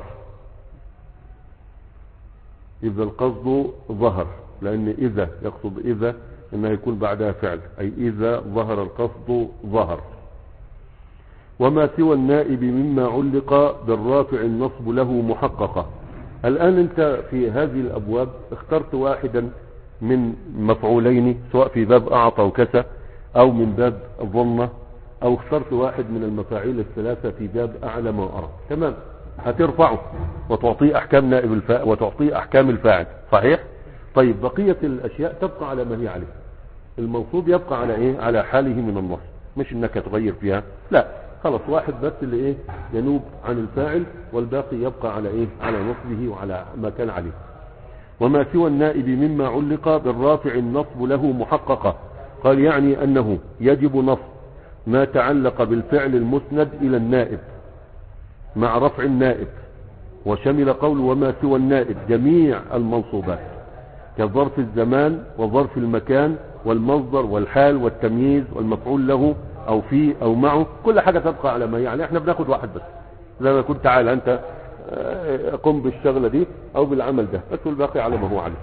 إذا القصد ظهر، لأن إذا يقصد إذا إنه يكون بعدها فعل، أي إذا ظهر القصد ظهر. وما سوى النائب مما علق بالرافع النصب له محققة. الآن أنت في هذه الأبواب اخترت واحدا من مفعولين، سواء في باب أعطى وكسى أو من باب ظن، أو اخترت واحد من المفاعيل الثلاثة في باب أعلم وأرى، تمام، هترفعه وتعطيه أحكام نائب الفاعل وتعطيه أحكام الفاعل، صحيح؟ طيب بقية الأشياء تبقى على ما هي عليه. المنصوب يبقى على إيه؟ على حاله من النصب، مش إنك تغير فيها، لا، خلاص واحد بس اللي إيه ينوب عن الفاعل، والباقي يبقى على إيه؟ على نصبه وعلى ما كان عليه. وما سوى النائب مما علق بالرافع النصب له محققة. قال يعني أنه يجب نصب ما تعلق بالفعل المسند إلى النائب مع رفع النائب، وشمل قول وما سوى النائب جميع المنصوبات كظرف الزمان وظرف المكان والمصدر والحال والتمييز والمفعول له أو فيه أو معه، كل حاجة تبقى على ما يعني. احنا بناخد واحد بس، زي ما كنت تعالى أنت قم بالشغلة دي أو بالعمل ده بس، والباقي على ما هو عليه.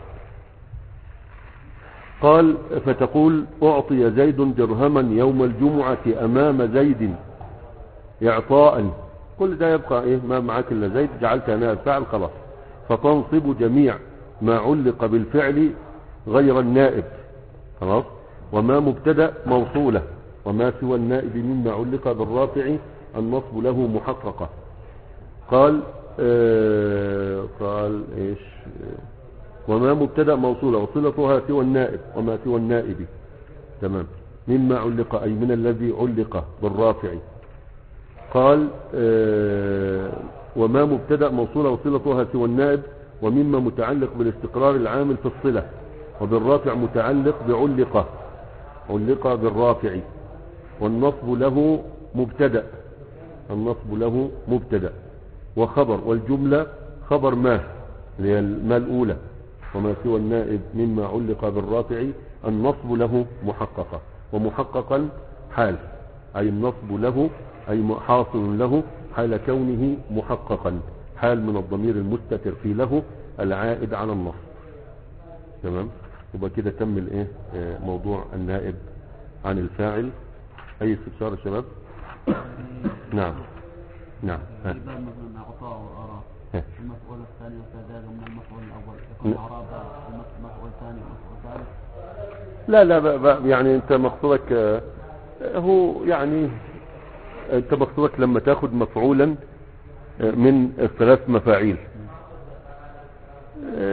قال فتقول أعطي زيد درهما يوم الجمعة أمام زيد إعطاء، كل ده يبقى إيه ما معاك إلا زيد، جعلت نائب فاعل خلاص. فتنصب جميع ما علق بالفعل غير النائب خلاص. وما مبتدأ موصولة، وما سوى النائب مما علق بالرافع النصب له محققة. قال آه قال ايش وما مبتدأ موصولة وصلتها سوى النائب وما سوى النائب، تمام، مما علق أي من الذي علق بالرافع. قال آه وما مبتدأ موصولة وصلتها سوى النائب ومما متعلق بالاستقرار العامل في الصلة، وبالرافع متعلق بعلق علق بالرافع، والنصب له مبتدأ النصب له مبتدأ وخبر، والجملة خبر ما اللي هي ما الأولى. وما سوى النائب مما علق بالرافع النصب له محققة، ومحققا حال، أي النصب له أي حاصل له حال كونه محققا، حال من الضمير المستتر في له العائد على النصب، تمام. يبقى كده تم الايه موضوع النائب عن الفاعل. اي استفسار يا شباب؟ نعم نعم. في باب مثلا عطاء وآراء المفعول الثاني والثالث من المفعول الأول يكون أعراب المفعول الثاني والمفعول الثالث. لا لا يعني انت مقصودك هو يعني انت مقصودك لما تاخد مفعولا من الثلاث مفاعيل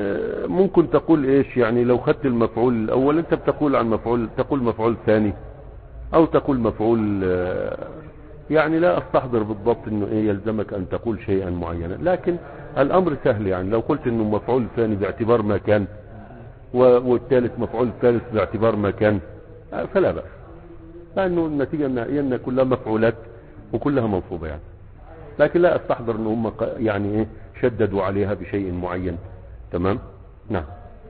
ممكن تقول ايش يعني لو خدت المفعول الاول انت بتقول عن مفعول، تقول مفعول ثاني او تقول مفعول، يعني لا استحضر بالضبط انه ايه يلزمك ان تقول شيئا معينا، لكن الامر سهل. يعني لو قلت انه مفعول ثاني باعتبار ما كان والثالث مفعول ثالث باعتبار ما كان فلا بأس، لانه النتيجة النهائية ان كلها مفعولات وكلها منصوبة يعني. لكن لا استحضر ان هم يعني ايه شددوا عليها بشيء معين. تمام. نعم.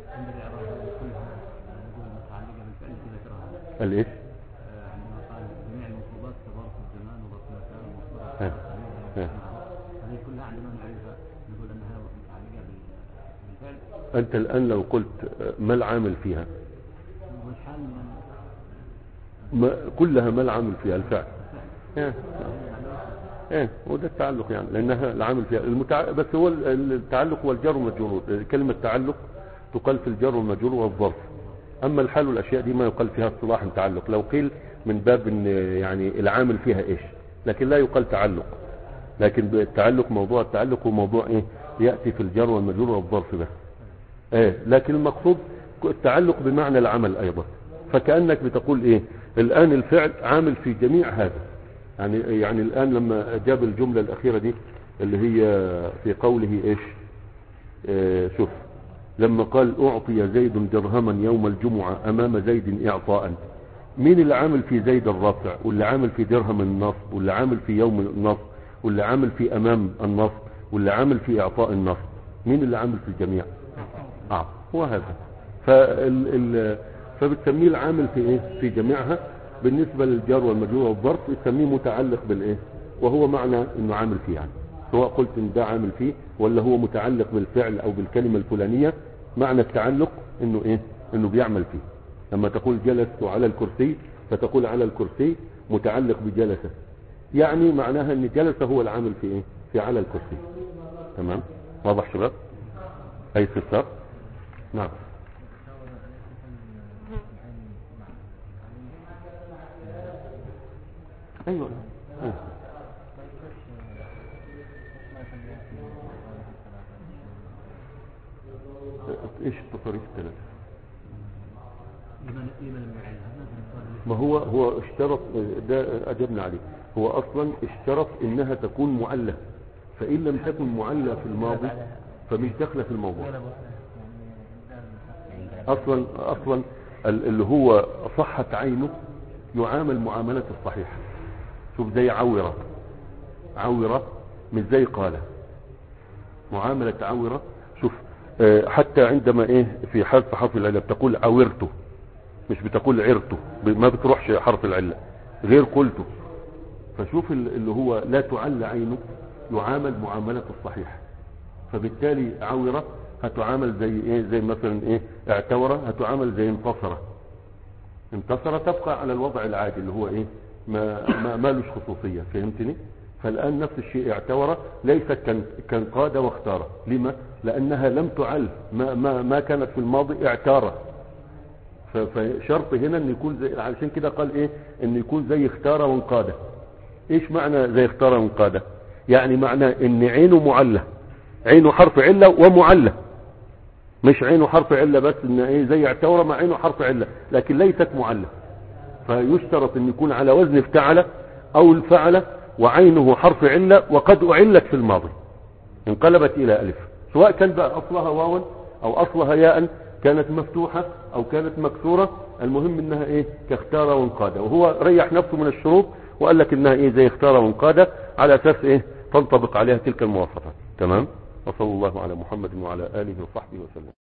الايش؟ عندما قال جميع المنصوبات كظرف الزمان وظرف المكان وظرف ها. هذه كلها عندما نعرفها نقول انها متعلقه بالفعل. انت الان لو قلت ما العامل فيها؟ والحال من ما كلها ما العامل فيها؟ الفعل. ايه ايه وده التعلق يعني، لانها العامل فيها المتع... بس هو التعلق هو الجر والمجرور. كلمة تعلق تقال في الجر والمجرور والظرف. اما الحال والاشياء دي ما يقال فيها اصطلاحا تعلق، لو قيل من باب ان يعني العامل فيها ايش، لكن لا يقال تعلق. لكن التعلق موضوع التعلق هو موضوع ايه يأتي في الجر والمجرور والظرف بس. ايه لكن المقصود التعلق بمعنى العمل ايضا. فكأنك بتقول ايه الان الفعل عامل في جميع هذا. يعني يعني الان لما جاب الجملة الاخيرة دي اللي هي في قوله ايش، اه شوف لما قال اعطي زيد درهما يوم الجمعة امام زيد اعطاء، مين اللي عامل في زيد الرفع، واللي عامل في درهم النصب، واللي عامل في يوم النصب، واللي عامل في امام النصب، واللي عامل في اعطاء النصب؟ مين اللي عامل في الجميع؟ اه هو هذا. فال ال فبتسميه العامل في ايه في جميعها. بالنسبة للجار والمجرور والظرف يسميه متعلق بالايه، وهو معنى انه عامل فيه يعني، سواء قلت ان ده عامل فيه ولا هو متعلق بالفعل او بالكلمة الفلانية. معنى التعلق انه ايه انه بيعمل فيه. لما تقول جلست على الكرسي فتقول على الكرسي متعلق بجلسة، يعني معناها ان جلسة هو العامل في ايه في على الكرسي. تمام. واضح شباب؟ اي استفسار؟ نعم. ايوه أيوة. ايش التصاريف الثلاثة؟ ما هو هو اشترط، ده اجبنا عليه، هو اصلا اشترط انها تكون معلة، فان لم تكن معلة في الماضي فمش داخله في الموضوع اصلا. اصلا اللي هو صحت عينه يعامل معاملة الصحيح. شوف زي عورة، عورة مش زي قالة، معاملة عورة. شوف حتى عندما ايه في حرف حرف العلة بتقول عورته، مش بتقول عرته، ما بتروحش حرف العلة غير قلته. فشوف اللي هو لا تعل عينه يعامل معاملة الصحيح، فبالتالي عورة هتعامل زي ايه زي مثلا ايه اعتورة هتعامل زي انتصرة. انتصرة تبقى على الوضع العادي اللي هو ايه ما ما مالوش خصوصية. فهمتني؟ فالآن نفس الشيء اعتورة ليست كان قاد واختار. لما؟ لأنها لم تعل، ما, ما, ما كانت في الماضي اعتارة. فشرط هنا ان يكون زي، علشان كده قال ايه ان يكون زي اختار وانقادة. ايش معنى زي اختار وانقادة؟ يعني معنى ان عينه معلة، عينه حرف علة ومعلة، مش عينه حرف علة بس، ان ايه زي اعتورة مع عينه حرف علة لكن ليست معلة. فيشترط ان يكون على وزن افتعل او الفعل وعينه حرف علة وقد اعلت في الماضي انقلبت الى الف، سواء كان بقى اصلها واوا او اصلها ياء، كانت مفتوحة او كانت مكسورة، المهم انها ايه كاختار وانقادة. وهو ريح نفسه من الشروط وقال لك انها ايه زي اختار وانقادة على اساس ايه تنطبق عليها تلك المواصفات. تمام. وصلى الله على محمد وعلى اله وصحبه وسلم.